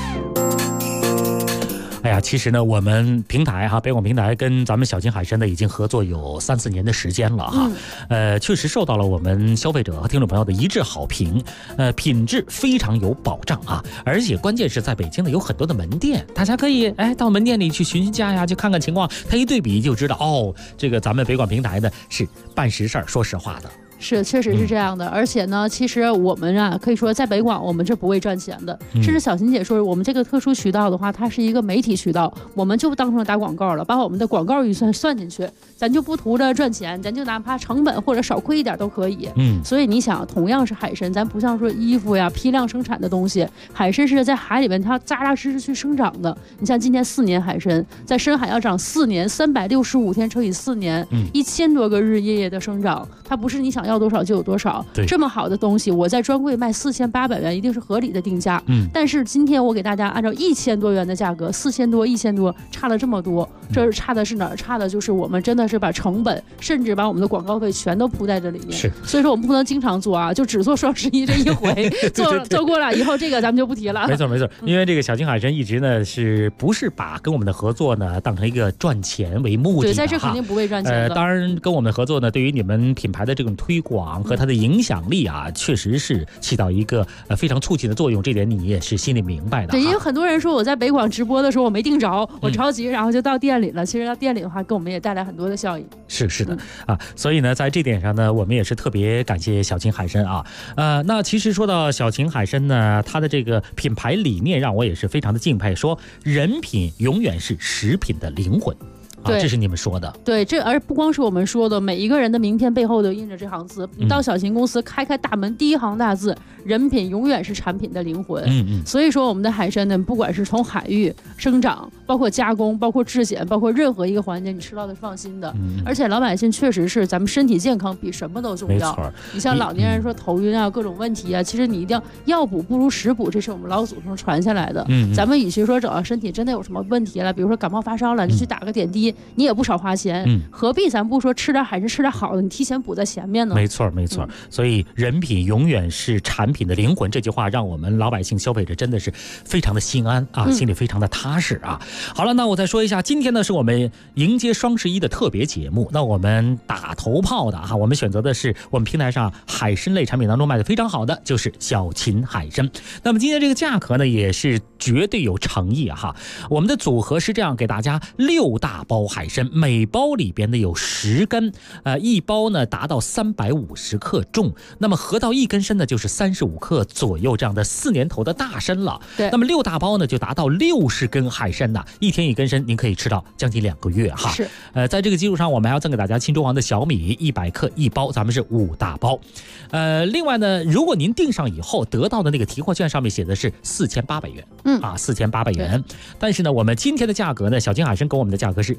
哎呀，其实呢，我们平台北广平台跟咱们小秦海参呢已经合作有3-4年的时间了哈。确实受到了我们消费者和听众朋友的一致好评，品质非常有保障啊，而且关键是在北京呢有很多的门店，大家可以到门店里去询价呀，去看看情况，它一对比就知道哦，这个咱们北广平台呢是办实事儿，说实话的。 是，确实是这样的。而且呢，其实我们可以说在北广，我们这不会赚钱的。甚至小秦姐说，我们这个特殊渠道的话，它是一个媒体渠道，我们就当成打广告了，把我们的广告预算算进去，咱就不图着赚钱，咱就哪怕成本或者少亏一点都可以。所以你想，同样是海参，咱不像说衣服呀批量生产的东西，海参是在海里面它扎扎实实去生长的。你像今年4年海参，在深海要长4年，365天乘以4年，1000多个日夜的生长，它不是你想要多少就有多少。这么好的东西，我在专柜卖4800元，一定是合理的定价。但是今天我给大家按照1000多元的价格，4000多、1000多，差了这么多。这差的是哪儿？差的就是我们真的是把成本，甚至把我们的广告费全都铺在这里面。 是， 所以说我们不能经常做啊，就只做双11这一回，做过了以后，这个咱们就不提了。 没错没错，因为这个小秦海参一直呢是不是把跟我们的合作呢当成一个赚钱为目的的？ 对，在这肯定不会赚钱的。 当然跟我们的合作呢，对于你们品牌的这种推广和它的影响力啊，确实是起到一个非常促进的作用，这点你也是心里明白的。 对，也有很多人说我在北广直播的时候我没订着，我着急，然后就到店里了。其实到店里的话，给我们也带来很多的效益。 是的所以呢，在这点上呢，我们也是特别感谢小秦海参啊。那其实说到小秦海参呢，它的这个品牌理念让我也是非常的敬佩，说人品永远是食品的灵魂。这是你们说的。 对，这而不光是我们说的，每一个人的名片背后都印着这行字。你到小秦公司开大门，第一行大字，人品永远是产品的灵魂。所以说我们的海参呢，不管是从海域生长，包括加工，包括质检，包括任何一个环节，你吃到的是放心的。而且老百姓确实是咱们身体健康比什么都重要。没错，你像老年人说头晕啊，各种问题啊，其实你一定要补不如食补，这是我们老祖宗传下来的。咱们与其说整到身体真的有什么问题了，比如说感冒发烧了，你去打个点滴，你也不少花钱，何必咱不说吃点海参吃点好的，你提前补在前面呢？ 没错没错。所以人品永远是产品的灵魂，这句话让我们老百姓消费者真的是非常的心安啊，心里非常的踏实啊。好了，那我再说一下，今天呢是我们迎接双11的特别节目，那我们打头炮的我们选择的是我们平台上海参类产品当中卖的非常好的，就是小秦海参。那么今天这个价格呢也是绝对有诚意我们的组合是这样，给大家6大包海参，每包里边呢有10根，一包呢达到350克重，那么合到1根参呢就是35克左右，这样的4年头的大参了。对，那么6大包呢就达到60根海参呐，1天1根参，您可以吃到将近2个月是， 在这个基础上，我们还要赠给大家青州王的小米100克1包，咱们是5大包。另外呢，如果您订上以后得到的那个提货券上面写的是4800元，4800元。但是呢，我们今天的价格呢，小秦海参给我们的价格是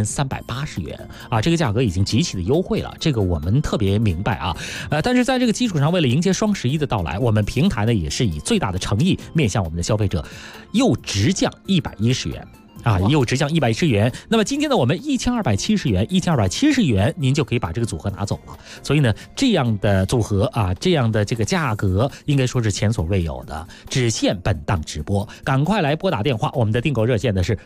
1380元这个价格已经极其的优惠了，这个我们特别明白但是在这个基础上，为了迎接双11的到来，我们平台呢也是以最大的诚意面向我们的消费者，又直降110元。又直降110元。那么今天呢，我们1270元，您就可以把这个组合拿走了。所以呢，这样的组合这样的这个价格，应该说是前所未有的，只限本档直播。赶快来拨打电话，我们的订购热线呢是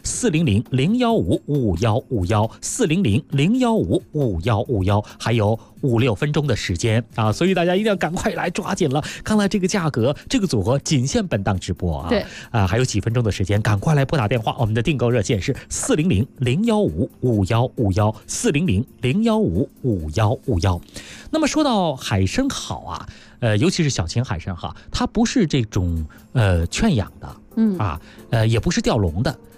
400-015-5151，400-015-5151，还有5-6分钟的时间所以大家一定要赶快来抓紧了。看来这个价格，这个组合仅限本档直播对还有几分钟的时间，赶快来拨打电话，我们的订购热线是400-015-5151，400-015-5151。那么说到海参好尤其是小秦海参它不是这种圈养的也不是钓笼的，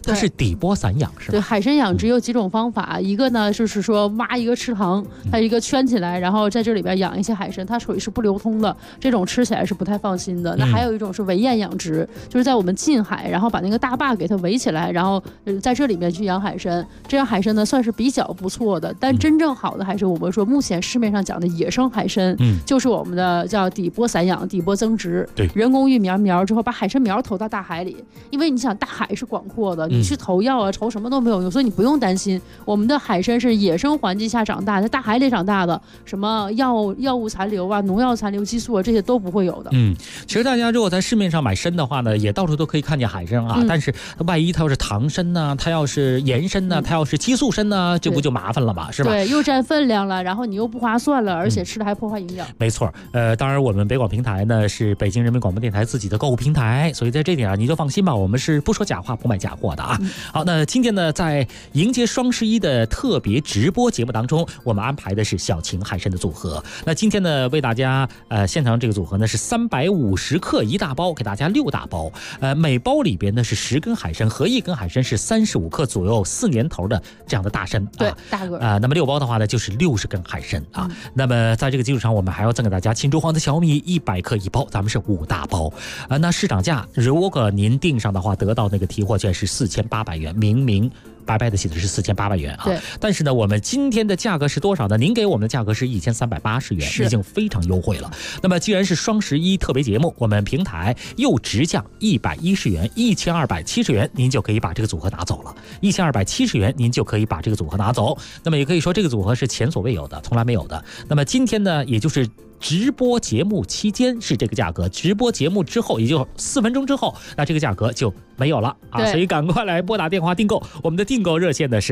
它是底波散养是吧？ 对，海参养殖有几种方法，一个呢就是说挖一个池塘，它一个圈起来，然后在这里边养一些海参，它水是不流通的，这种吃起来是不太放心的。那还有一种是围堰养殖，就是在我们近海，然后把那个大坝给它围起来，然后在这里面去养海参，这样海参呢算是比较不错的。但真正好的还是我们说目前市面上讲的野生海参，就是我们的叫底波散养、底波增殖， 对， 人工育苗之后把海参苗投到大海里，因为你想大海是广阔的，你去投药啊投什么都没有用，所以你不用担心。我们的海参是野生环境下长大，在大海里长大的，什么药物残留啊、农药残留、激素啊这些都不会有的。 其实大家如果在市面上买参的话呢，也到处都可以看见海参啊，但是万一它要是糖参呢，它要是盐参呢，它要是激素参呢，这不就麻烦了嘛，是吧？ 对，又占分量了，然后你又不划算了，而且吃的还破坏营养。 没错，当然我们北广平台呢是北京人民广播电台自己的购物平台，所以在这点啊你就放心吧，我们是不说假话不卖假货的啊。好，那今天呢在迎接双11的特别直播节目当中，我们安排的是小秦海参的组合。那今天呢为大家现场这个组合呢是350克1大包，给大家6大包，每包里边呢是10根海参，合1根海参是35克左右4年头的这样的大参， 对，大个那么6包的话呢就是60根海参啊。那么在这个基础上，我们还要赠给大家青州黄的小米100克1包，咱们是5大包那市场价如果您订上的话，得到那个提货券是4800元，明白白的写的是4800元啊。 对， 但是呢，我们今天的价格是多少呢？您给我们的价格是1380元，已经非常优惠了。那么既然是双11特别节目，我们平台又直降110元，1270元，您就可以把这个组合拿走了。1270元，您就可以把这个组合拿走。那么也可以说这个组合是前所未有的，从来没有的。那么今天呢，也就是直播节目期间是这个价格，直播节目之后，也就4分钟之后，那这个价格就没有了啊！所以赶快来拨打电话订购，我们的订购热线呢是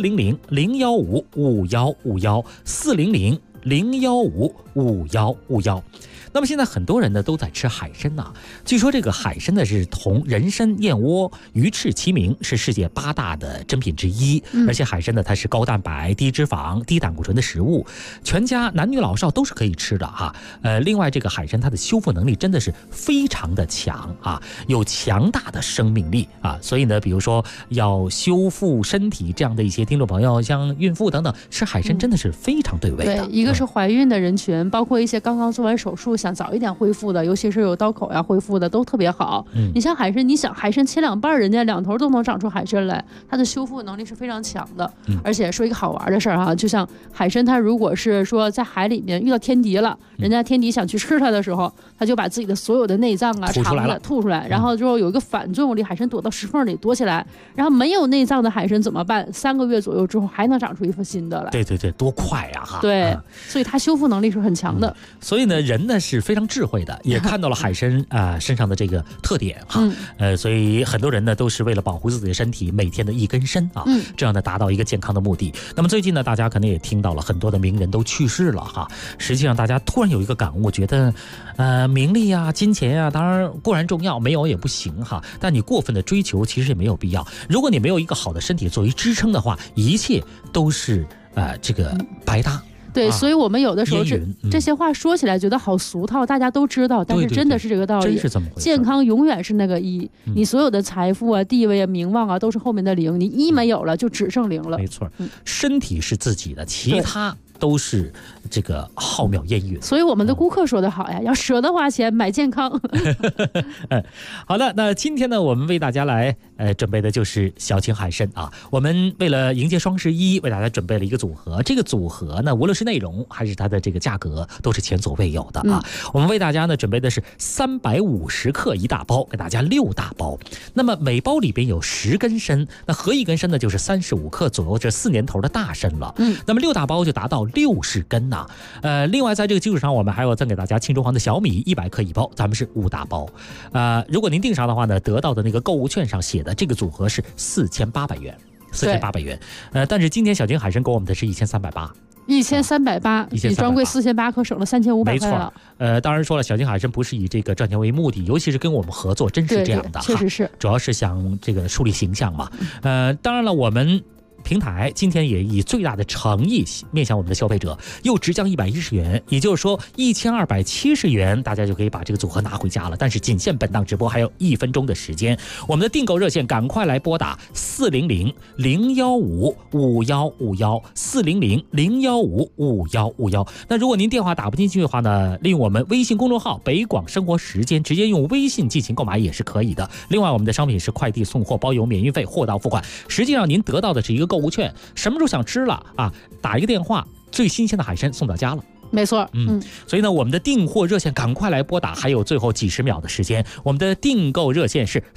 400-015-5151，400-015-5151。那么现在很多人呢都在吃海参呐，据说这个海参呢是同人参、燕窝、鱼翅齐名，是世界8大的珍品之一。而且海参呢它是高蛋白、低脂肪、低胆固醇的食物，全家男女老少都是可以吃的哈。另外这个海参它的修复能力真的是非常的强啊，有强大的生命力啊。所以呢，比如说要修复身体这样的一些听众朋友，像孕妇等等，吃海参真的是非常对味的。 对，一个是怀孕的人群，包括一些刚刚做完手术想早一点恢复的，尤其是有刀口呀恢复的都特别好。你像海参，你想海参切2半，人家2头都能长出海参来，它的修复能力是非常强的。而且说一个好玩的事儿哈，就像海参，它如果是说在海里面遇到天敌了，人家天敌想去吃它的时候，它就把自己的所有的内脏啊、肠子吐出来，然后之后有一个反作用力，海参躲到石缝里躲起来，然后没有内脏的海参怎么办？3个月左右之后还能长出一副新的来。 对，多快呀哈！ 对，所以它修复能力是很强的。 所以呢，人呢是非常智慧的，也看到了海参身上的这个特点哈。所以很多人呢都是为了保护自己的身体，每天的1根参啊，这样的达到一个健康的目的。那么最近呢，大家可能也听到了很多的名人都去世了哈。实际上大家突然有一个感悟，觉得名利啊、金钱啊，当然固然重要，没有也不行哈。但你过分的追求其实也没有必要。如果你没有一个好的身体作为支撑的话，一切都是这个白搭。 对，所以我们有的时候这些话说起来觉得好俗套，大家都知道，但是真的是这个道理。 真是这么回事。 健康永远是那个1，你所有的财富啊、地位啊、名望啊，都是后面的0，你1没有了就只剩0了。 没错，身体是自己的，其他都是这个浩渺烟云。 所以我们的顾客说得好呀，要舍得花钱买健康。 好的，那今天呢，我们为大家来准备的就是小秦海参啊。我们为了迎接双11，为大家准备了一个组合。这个组合呢，无论是内容还是它的这个价格，都是前所未有的啊。我们为大家呢准备的是350克1大包，给大家6大包。那么每包里边有10根参，那合1根参呢就是35克左右，这4年头的大参了。那么6大包就达到60根呐。另外在这个基础上，我们还要赠给大家青州黄的小米100克1包，咱们是5大包。如果您订上的话呢，得到的那个购物券上写的这个组合是4800元，4800元。但是今天小秦海参给我们的是1380。 1380，比专柜4000可省了3500块了。 没错，当然说了，小秦海参不是以这个赚钱为目的，尤其是跟我们合作，真是这样的， 确实是， 主要是想这个树立形象嘛。当然了，我们平台今天也以最大的诚意面向我们的消费者，又直降110元，也就是说1270元，大家就可以把这个组合拿回家了。但是仅限本档直播还有1分钟的时间，我们的订购热线赶快来拨打400-015-5151，400-015-5151。那如果您电话打不进去的话呢，利用我们微信公众号北广生活时间，直接用微信进行购买也是可以的。另外我们的商品是快递送货包邮免运费，货到付款。实际上您得到的是一个购物券，什么时候想吃了啊，打一个电话，最新鲜的海参送到家了。 没错， 所以呢，我们的订货热线赶快来拨打，还有最后几十秒的时间。我们的订购热线是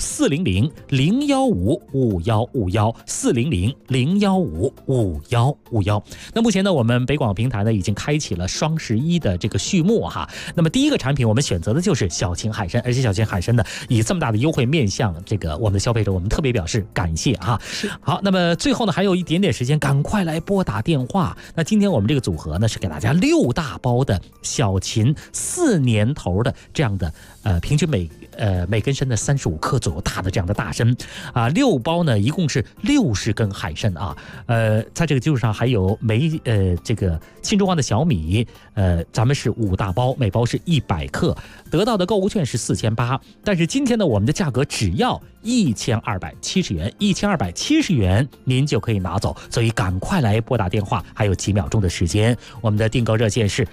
400-015-5151，400-015-5151。那目前呢，我们北广平台呢已经开启了双11的这个序幕哈。那么第一个产品我们选择的就是小青海参，而且小青海参呢以这么大的优惠面向这个我们的消费者，我们特别表示感谢哈。好，那么最后呢还有一点点时间，赶快来拨打电话。那今天我们这个组合呢是给大家6大包的小芹4年头的这样的平均每根参的35克左右大的这样的大参啊，6包呢一共是60根海参啊，在这个基础上还有这个新中华的小米，咱们是5大包，每包是100克，得到的购物券是4800，但是今天呢我们的价格只要1270元，1270元您就可以拿走，所以赶快来拨打电话，还有几秒钟的时间。我们的订购热线是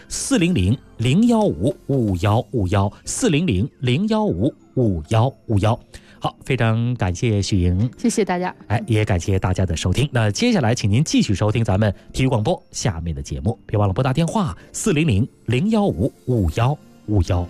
400-015-5151，400-015-5151。好，非常感谢许莹， 谢谢大家， 也感谢大家的收听。那接下来请您继续收听咱们体育广播下面的节目，别忘了拨打电话400-015-5151。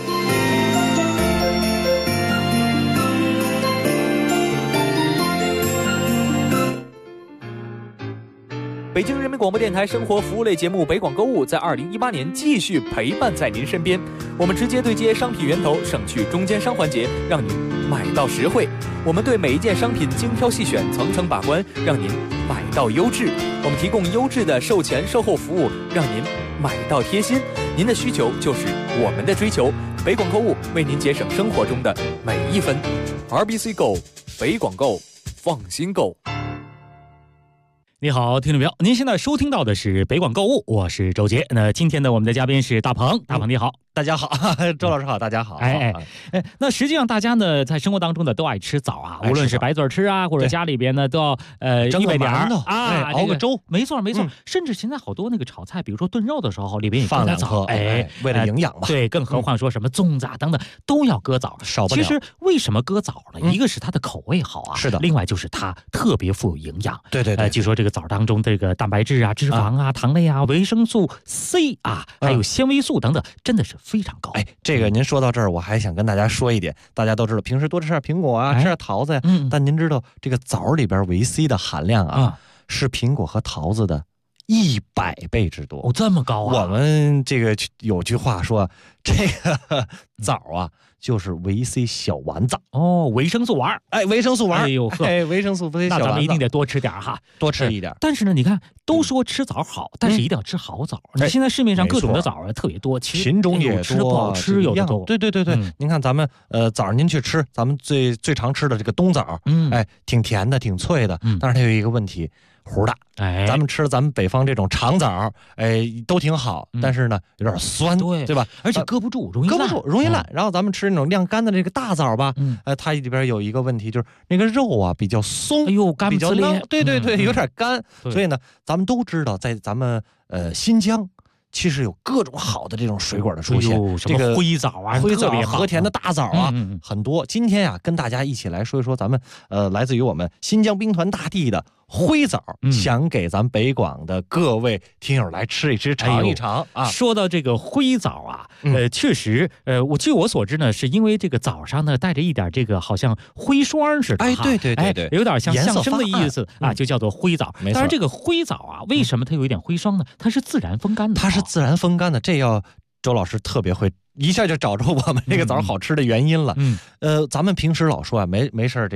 北京人民广播电台生活服务类节目北广购物在2018年继续陪伴在您身边，我们直接对接商品源头，省去中间商环节，让您买到实惠。我们对每一件商品精挑细选，层层把关，让您买到优质。我们提供优质的售前售后服务，让您买到贴心。您的需求就是我们的追求，北广购物为您节省生活中的每一分。RBC Go， 北广购，放心购。 你好，听众朋友，您现在收听到的是北广购物，我是周杰。那今天呢，我们的嘉宾是大鹏，大鹏你好。 大家好，周老师好，大家好。 那实际上大家呢在生活当中呢都爱吃枣啊，无论是白嘴吃啊，或者家里边呢都要蒸个馒头啊， 熬个粥， 没错没错。甚至现在好多那个炒菜，比如说炖肉的时候，里边也放2颗，为了营养嘛。 对，更何况说什么粽子啊等等都要搁枣， 少不了。 其实为什么搁枣呢？一个是它的口味好啊， 是的。 另外就是它特别富有营养。 对。 据说这个枣当中这个蛋白质啊、脂肪啊、糖类啊、维生素 C 啊，还有纤维素等等，真的是非常高。 这个您说到这儿，我还想跟大家说一点，大家都知道平时多吃点苹果啊，吃点桃子呀，但您知道这个枣里边维 C 的含量啊，是苹果和桃子的100倍之多。 这么高啊！ 我们这个有句话说，这个枣啊就是维 C 小丸子维生素丸， 维生素丸， 维生素小丸子，那咱们一定得多吃点哈， 多吃一点。 但是呢，你看都说吃枣好，但是一定要吃好枣。现在市面上各种的枣啊特别多，其实品种也多， 吃的不好吃有的多。 对。您看咱们枣您去吃，咱们最常吃的这个冬枣，挺甜的，挺脆的，但是它有一个问题。核大，咱们吃咱们北方这种长枣，都挺好，但是呢有点酸，对吧？ 而且搁不住，容易烂。然后咱们吃那种晾干的这个大枣吧，它里边有一个问题，就是那个肉啊比较松， 干比较嫩， 对，有点干。所以呢，咱们都知道，在咱们新疆。其实有各种好的这种水果的出现， 这个灰枣啊， 和田的大枣啊，很多。今天呀，跟大家一起来说一说咱们来自于我们新疆兵团大地的灰枣，想给咱北广的各位听友来吃一吃、尝一尝啊。 说到这个灰枣啊，确实，据我所知呢，是因为这个枣上呢带着一点这个好像灰霜似的， 对， 有点像象征的意思啊，就叫做灰枣。当然，这个灰枣啊，为什么它有一点灰霜呢？它是自然风干的， 自然风干的，这要周老师特别会，一下就找着我们这个枣好吃的原因了。咱们平时老说啊，没事这个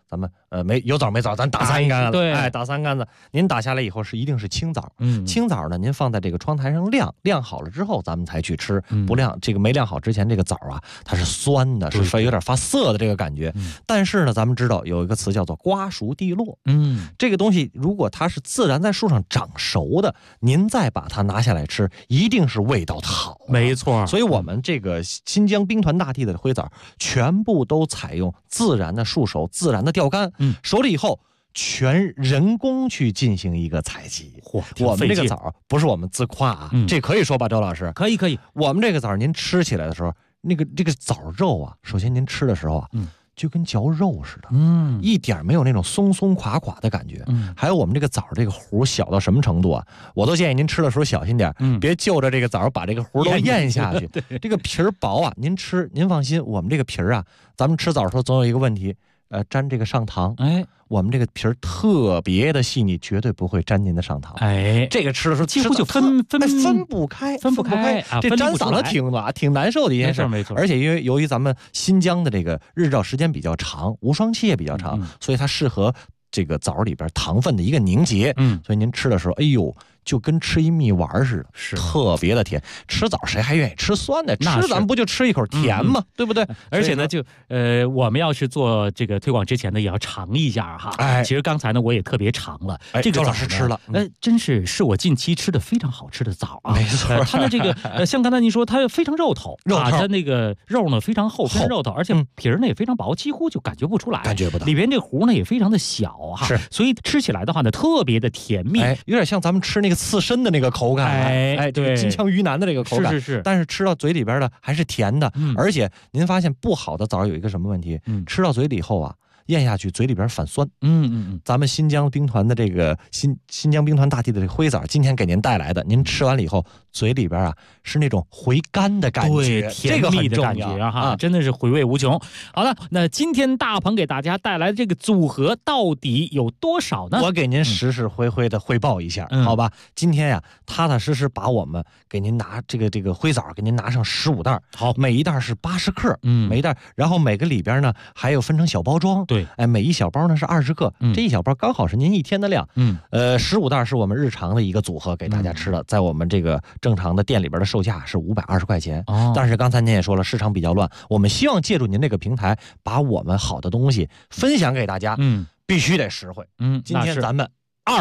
咱们有枣没枣，咱打3竿子， 对， 打3竿子。您打下来以后一定是青枣，青枣呢，您放在这个窗台上晾好了之后，咱们才去吃。不晾，这个没晾好之前，这个枣啊，它是酸的，是有点发涩的这个感觉。但是呢，咱们知道有一个词叫做瓜熟蒂落，这个东西如果它是自然在树上长熟的，您再把它拿下来吃，一定是味道好。 没错， 所以我们这个新疆兵团大地的灰枣，全部都采用自然的树熟、自然的钓竿，熟了以后全人工去进行一个采集。我们这个枣不是我们自夸啊，这可以说吧，周老师？ 可以。 我们这个枣您吃起来的时候，这个枣肉啊，首先您吃的时候啊，就跟嚼肉似的，一点没有那种松松垮垮的感觉。还有我们这个枣这个核小到什么程度啊？我都建议您吃的时候小心点，别就着这个枣把这个核都咽下去。这个皮儿薄啊，您放心，我们这个皮儿啊，咱们吃枣的时候总有一个问题，沾这个上膛。我们这个皮儿特别的细腻，绝对不会沾您的上膛。这个吃的时候几乎就分不开， 这沾嗓子挺难受的一件事。 没错。 而且由于咱们新疆的这个日照时间比较长，无霜期也比较长，所以它适合这个枣里边糖分的一个凝结。所以您吃的时候，哎呦，就跟吃一蜜丸似的，是特别的甜。吃枣谁还愿意吃酸的？吃咱们不就吃一口甜吗？对不对？ 而且呢，我们要是做这个推广之前呢，也要尝一下哈。其实刚才呢，我也特别尝了，这个周老师吃了， 真是我近期吃的非常好吃的枣啊。 没错， 它的这个像刚才您说，它非常肉头，它那个肉呢非常厚，非常肉头，而且皮儿呢也非常薄，几乎就感觉不出来， 感觉不到。 里边这核呢也非常的小哈，所以吃起来的话呢，特别的甜蜜， 有点像咱们吃那个刺身的那个口感， 对， 金枪鱼腩的这个口感， 是。 但是吃到嘴里边的还是甜的，而且您发现不好的枣有一个什么问题？吃到嘴里以后啊，咽下去嘴里边反酸。咱们新疆兵团的这个新疆兵团大地的这个灰枣，今天给您带来的，您吃完了以后，嘴里边啊是那种回甘的感觉， 对，甜蜜的感觉哈，真的是回味无穷。好了，那今天大鹏给大家带来的这个组合到底有多少呢？ 我给您实实回回的汇报一下，好吧？今天呀，踏踏实实把我们给您拿这个灰枣给您拿上15袋， 好， 每一袋是80克，每一袋，然后每个里边呢还有分成小包装， 对， 每一小包呢是20克，这一小包刚好是您一天的量，15袋是我们日常的一个组合给大家吃的，在我们这个正常的店里边的售价是520块钱，但是刚才您也说了，市场比较乱，我们希望借助您这个平台，把我们好的东西分享给大家，必须得实惠，今天咱们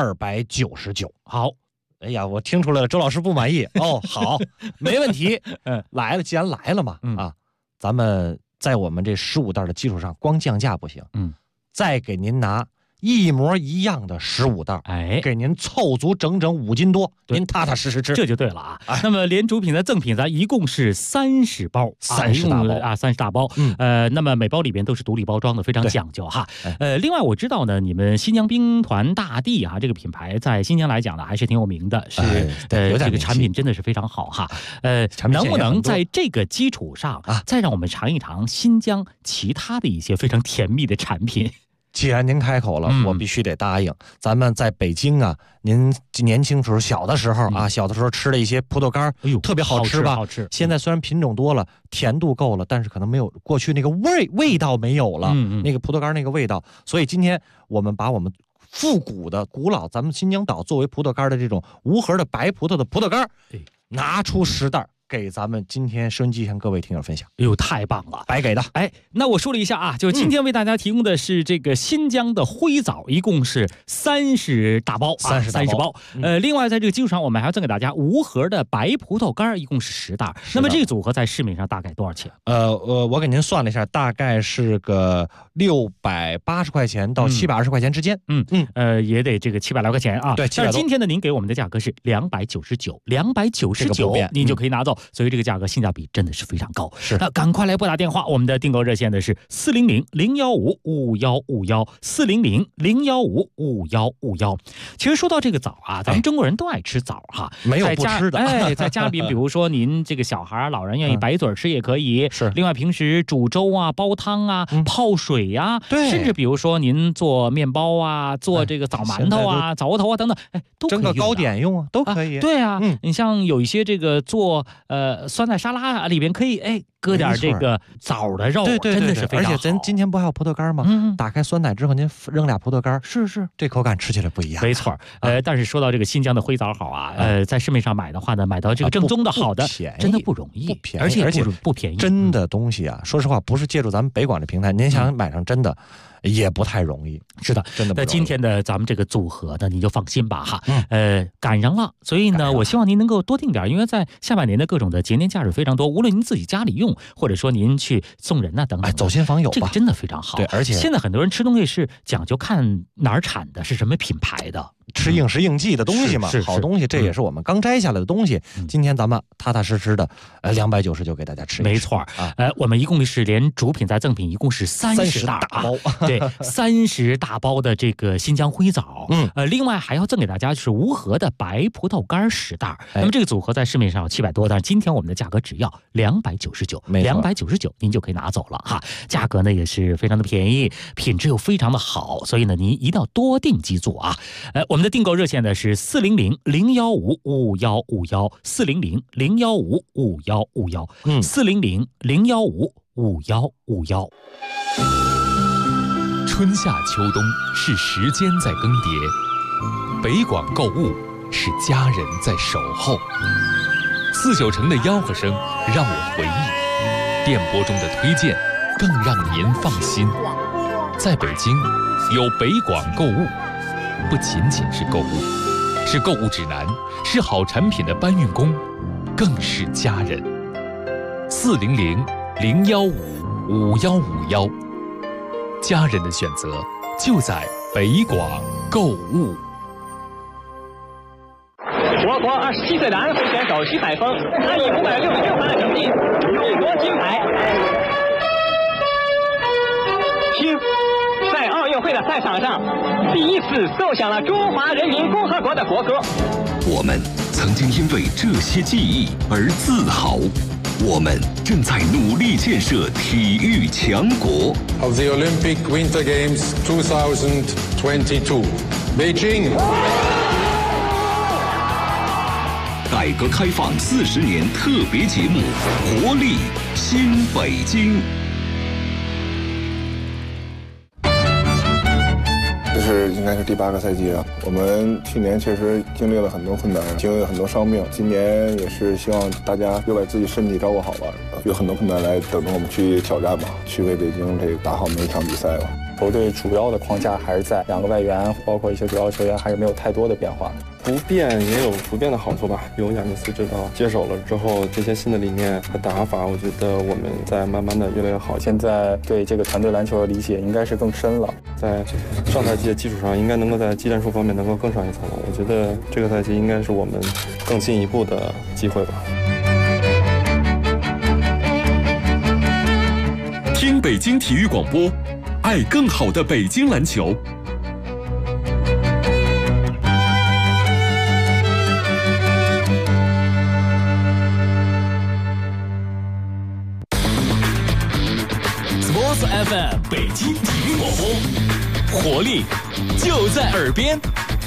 299， 好。 哎呀，我听出来了，周老师不满意哦。好，没问题。来了，既然来了嘛，咱们在我们这15袋的基础上，光降价不行，再给您拿一模一样的15袋，给您凑足整整5斤多，您踏踏实实吃， 这就对了啊。那么连主品的赠品咱一共是30包 ，30大包啊，30大包。那么每包里边都是独立包装的，非常讲究哈。另外我知道呢，你们新疆兵团大地啊，这个品牌在新疆来讲呢还是挺有名的，是这个产品真的是非常好哈。能不能在这个基础上再让我们尝一尝新疆其他的一些非常甜蜜的产品？ 既然您开口了，我必须得答应。咱们在北京啊，您年轻时候、小的时候啊，小的时候吃的一些葡萄干，特别好吃吧？ 好吃。 现在虽然品种多了，甜度够了，但是可能没有过去那个味道没有了。那个葡萄干那个味道。所以今天我们把我们复古的、古老咱们新疆岛作为葡萄干的这种无核的白葡萄的葡萄干，拿出10袋。给咱们今天收音机上各位听友分享， 哎呦，太棒了， 白给的。 那我说了一下啊，就是今天为大家提供的是这个新疆的灰枣，一共是30大包，30包。另外在这个基础上，我们还要赠给大家无核的白葡萄干，一共是10袋。那么这个组合在市面上大概多少钱？ 我给您算了一下，大概是个680块钱到720块钱之间。 也得这个700来块钱啊。 对， 但是今天呢，您给我们的价格是299，您就可以拿走。所以这个价格性价比真的是非常高。 是， 那赶快来拨打电话，我们的订购热线的是400-015-5151，400-015-5151。其实说到这个枣啊，咱们中国人都爱吃枣哈， 没有不吃的。 在家里，比如说您这个小孩、老人愿意白嘴吃也可以。 是， 另外平时煮粥啊、煲汤啊、泡水呀， 对， 甚至比如说您做面包啊、做这个枣馒头啊、枣窝头啊等等，都可以蒸个糕点用啊，都可以。 对啊，你像有一些这个做酸菜沙拉里边可以搁点这个枣的肉， 对， 真的是非常好。 而且咱今天不还有葡萄干吗？打开酸奶之后，您扔俩葡萄干， 是这口感吃起来不一样。 没错，但是说到这个新疆的灰枣好啊，在市面上买的话呢，买到这个正宗的好的，真的不容易， 不便宜， 而且不便宜。 真的东西啊，说实话，不是借助咱们北广的平台，您想买上真的。也不太容易， 是的， 真的。 那今天的咱们这个组合呢，你就放心吧哈。赶上了，所以呢，我希望您能够多订点，因为在下半年的各种的节年假日非常多，无论您自己家里用，或者说您去送人呐等等， 走亲访友吧， 这个真的非常好。 对，而且现在很多人吃东西是讲究看哪儿产的，是什么品牌的。 吃应时应季的东西嘛， 是好东西，这也是我们刚摘下来的东西。今天咱们踏踏实实的，290就给大家吃。 没错啊，我们一共是连主品再赠品，一共是30大包，对，30大包的这个新疆灰枣。另外还要赠给大家就是无核的白葡萄干10袋。那么这个组合在市面上有700多，但是今天我们的价格只要299，299您就可以拿走了哈。价格呢也是非常的便宜，品质又非常的好，所以呢您一定要多订几组啊。我们的订购热线呢是400-015-5151，400-015-5151，400-015-5151。 春夏秋冬是时间在更迭，北广购物是家人在守候。49城的吆喝声让我回忆，电波中的推荐更让您放心。在北京有北广购物，不仅仅是购物，是购物指南，是好产品的搬运工，更是家人。400-015-5151，家人的选择就在北广购物。 我国27岁的安徽选手徐海峰，他以566分的成绩勇夺金牌。听，在奥运会的赛场上，第一次奏响了中华人民共和国的国歌。 我们曾经因为这些记忆而自豪，我们正在努力建设体育强国。 Of the Olympic Winter Games 2022, Beijing。 改革开放40年特别节目《活力新北京》。 这是应该是第8个赛季了。我们去年确实经历了很多困难，经历了很多伤病。今年也是希望大家又把自己身体照顾好吧，有很多困难来等着我们去挑战吧，去为北京这个打好每一场比赛吧。 球队主要的框架还是在2个外援，包括一些主要球员，还是没有太多的变化。 不变也有不变的好处吧。有亚尼斯指导接手了之后，这些新的理念和打法，我觉得我们在慢慢的越来越好。 现在对这个团队篮球的理解应该是更深了， 在上赛季的基础上，应该能够在技战术方面能够更上一层楼。我觉得这个赛季应该是我们更进一步的机会吧。 听北京体育广播，爱更好的北京篮球。 Sports FM 北京体育广播，活力就在耳边。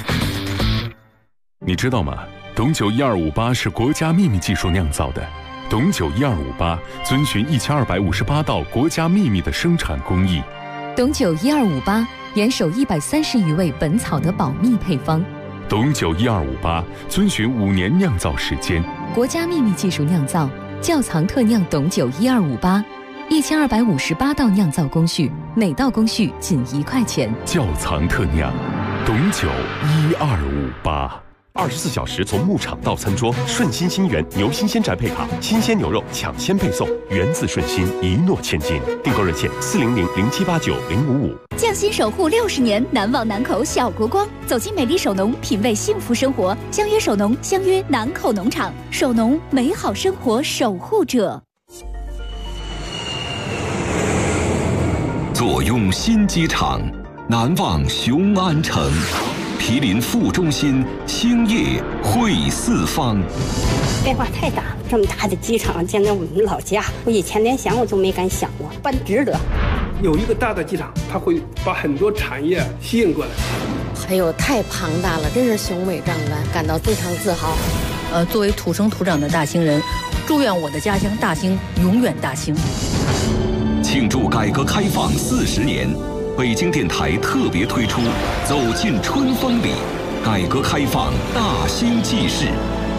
你知道吗？董酒1258是国家秘密技术酿造的。董酒1258遵循1258道国家秘密的生产工艺。 董酒1258严守130余位本草的保密配方。 董酒1258遵循5年酿造时间， 国家秘密技术酿造，窖藏特酿董酒1258，1258道酿造工序，每道工序仅1块钱。 窖藏特酿，董酒1258。 24小时从牧场到餐桌，顺心新源牛新鲜宅配卡，新鲜牛肉抢先配送，源自顺心，一诺千金。订购热线400-0789-055。 匠心守护60年，难忘南口小国光。走进美丽手农，品味幸福生活。相约手农，相约南口农场。手农，美好生活守护者。 坐拥新机场，难忘雄安城。毗邻副中心，兴业汇四方。 变化太大了，这么大的机场建在我们老家，我以前连想我都没敢想过，办值得。 有一个大的机场，它会把很多产业吸引过来。 哎呦，太庞大了，真是雄伟壮观，感到非常自豪。 作为土生土长的大兴人，祝愿我的家乡大兴永远大兴。 庆祝改革开放40年，北京电台特别推出《走进春风里》，改革开放大兴纪事。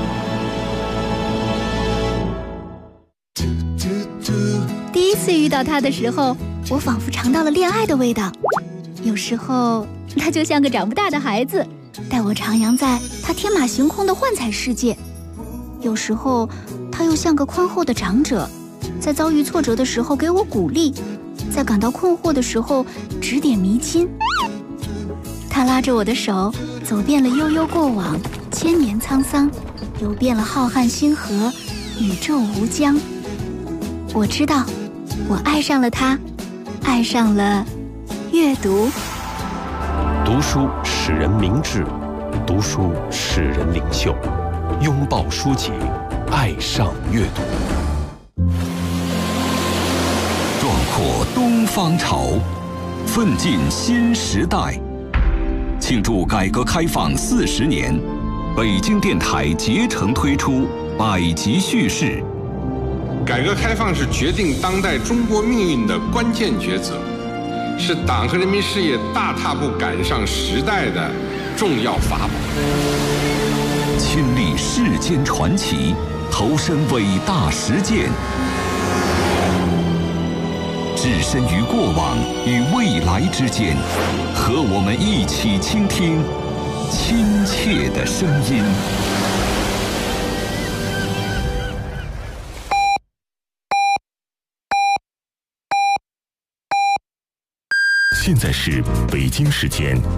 第一次遇到他的时候，我仿佛尝到了恋爱的味道。有时候他就像个长不大的孩子，带我徜徉在他天马行空的幻彩世界；有时候他又像个宽厚的长者，在遭遇挫折的时候给我鼓励，在感到困惑的时候指点迷津。他拉着我的手，走遍了悠悠过往，千年沧桑，游遍了浩瀚星河，宇宙无疆。我知道，我爱上了他，爱上了阅读。 读书使人明智，读书使人领袖。拥抱书籍，爱上阅读。 壮阔东方潮，奋进新时代。庆祝改革开放40年，北京电台竭诚推出百集叙事。 改革开放是决定当代中国命运的关键抉择，是党和人民事业大踏步赶上时代的重要法宝。 亲历世间传奇，投身伟大实践，置身于过往与未来之间，和我们一起倾听亲切的声音。现在是北京时间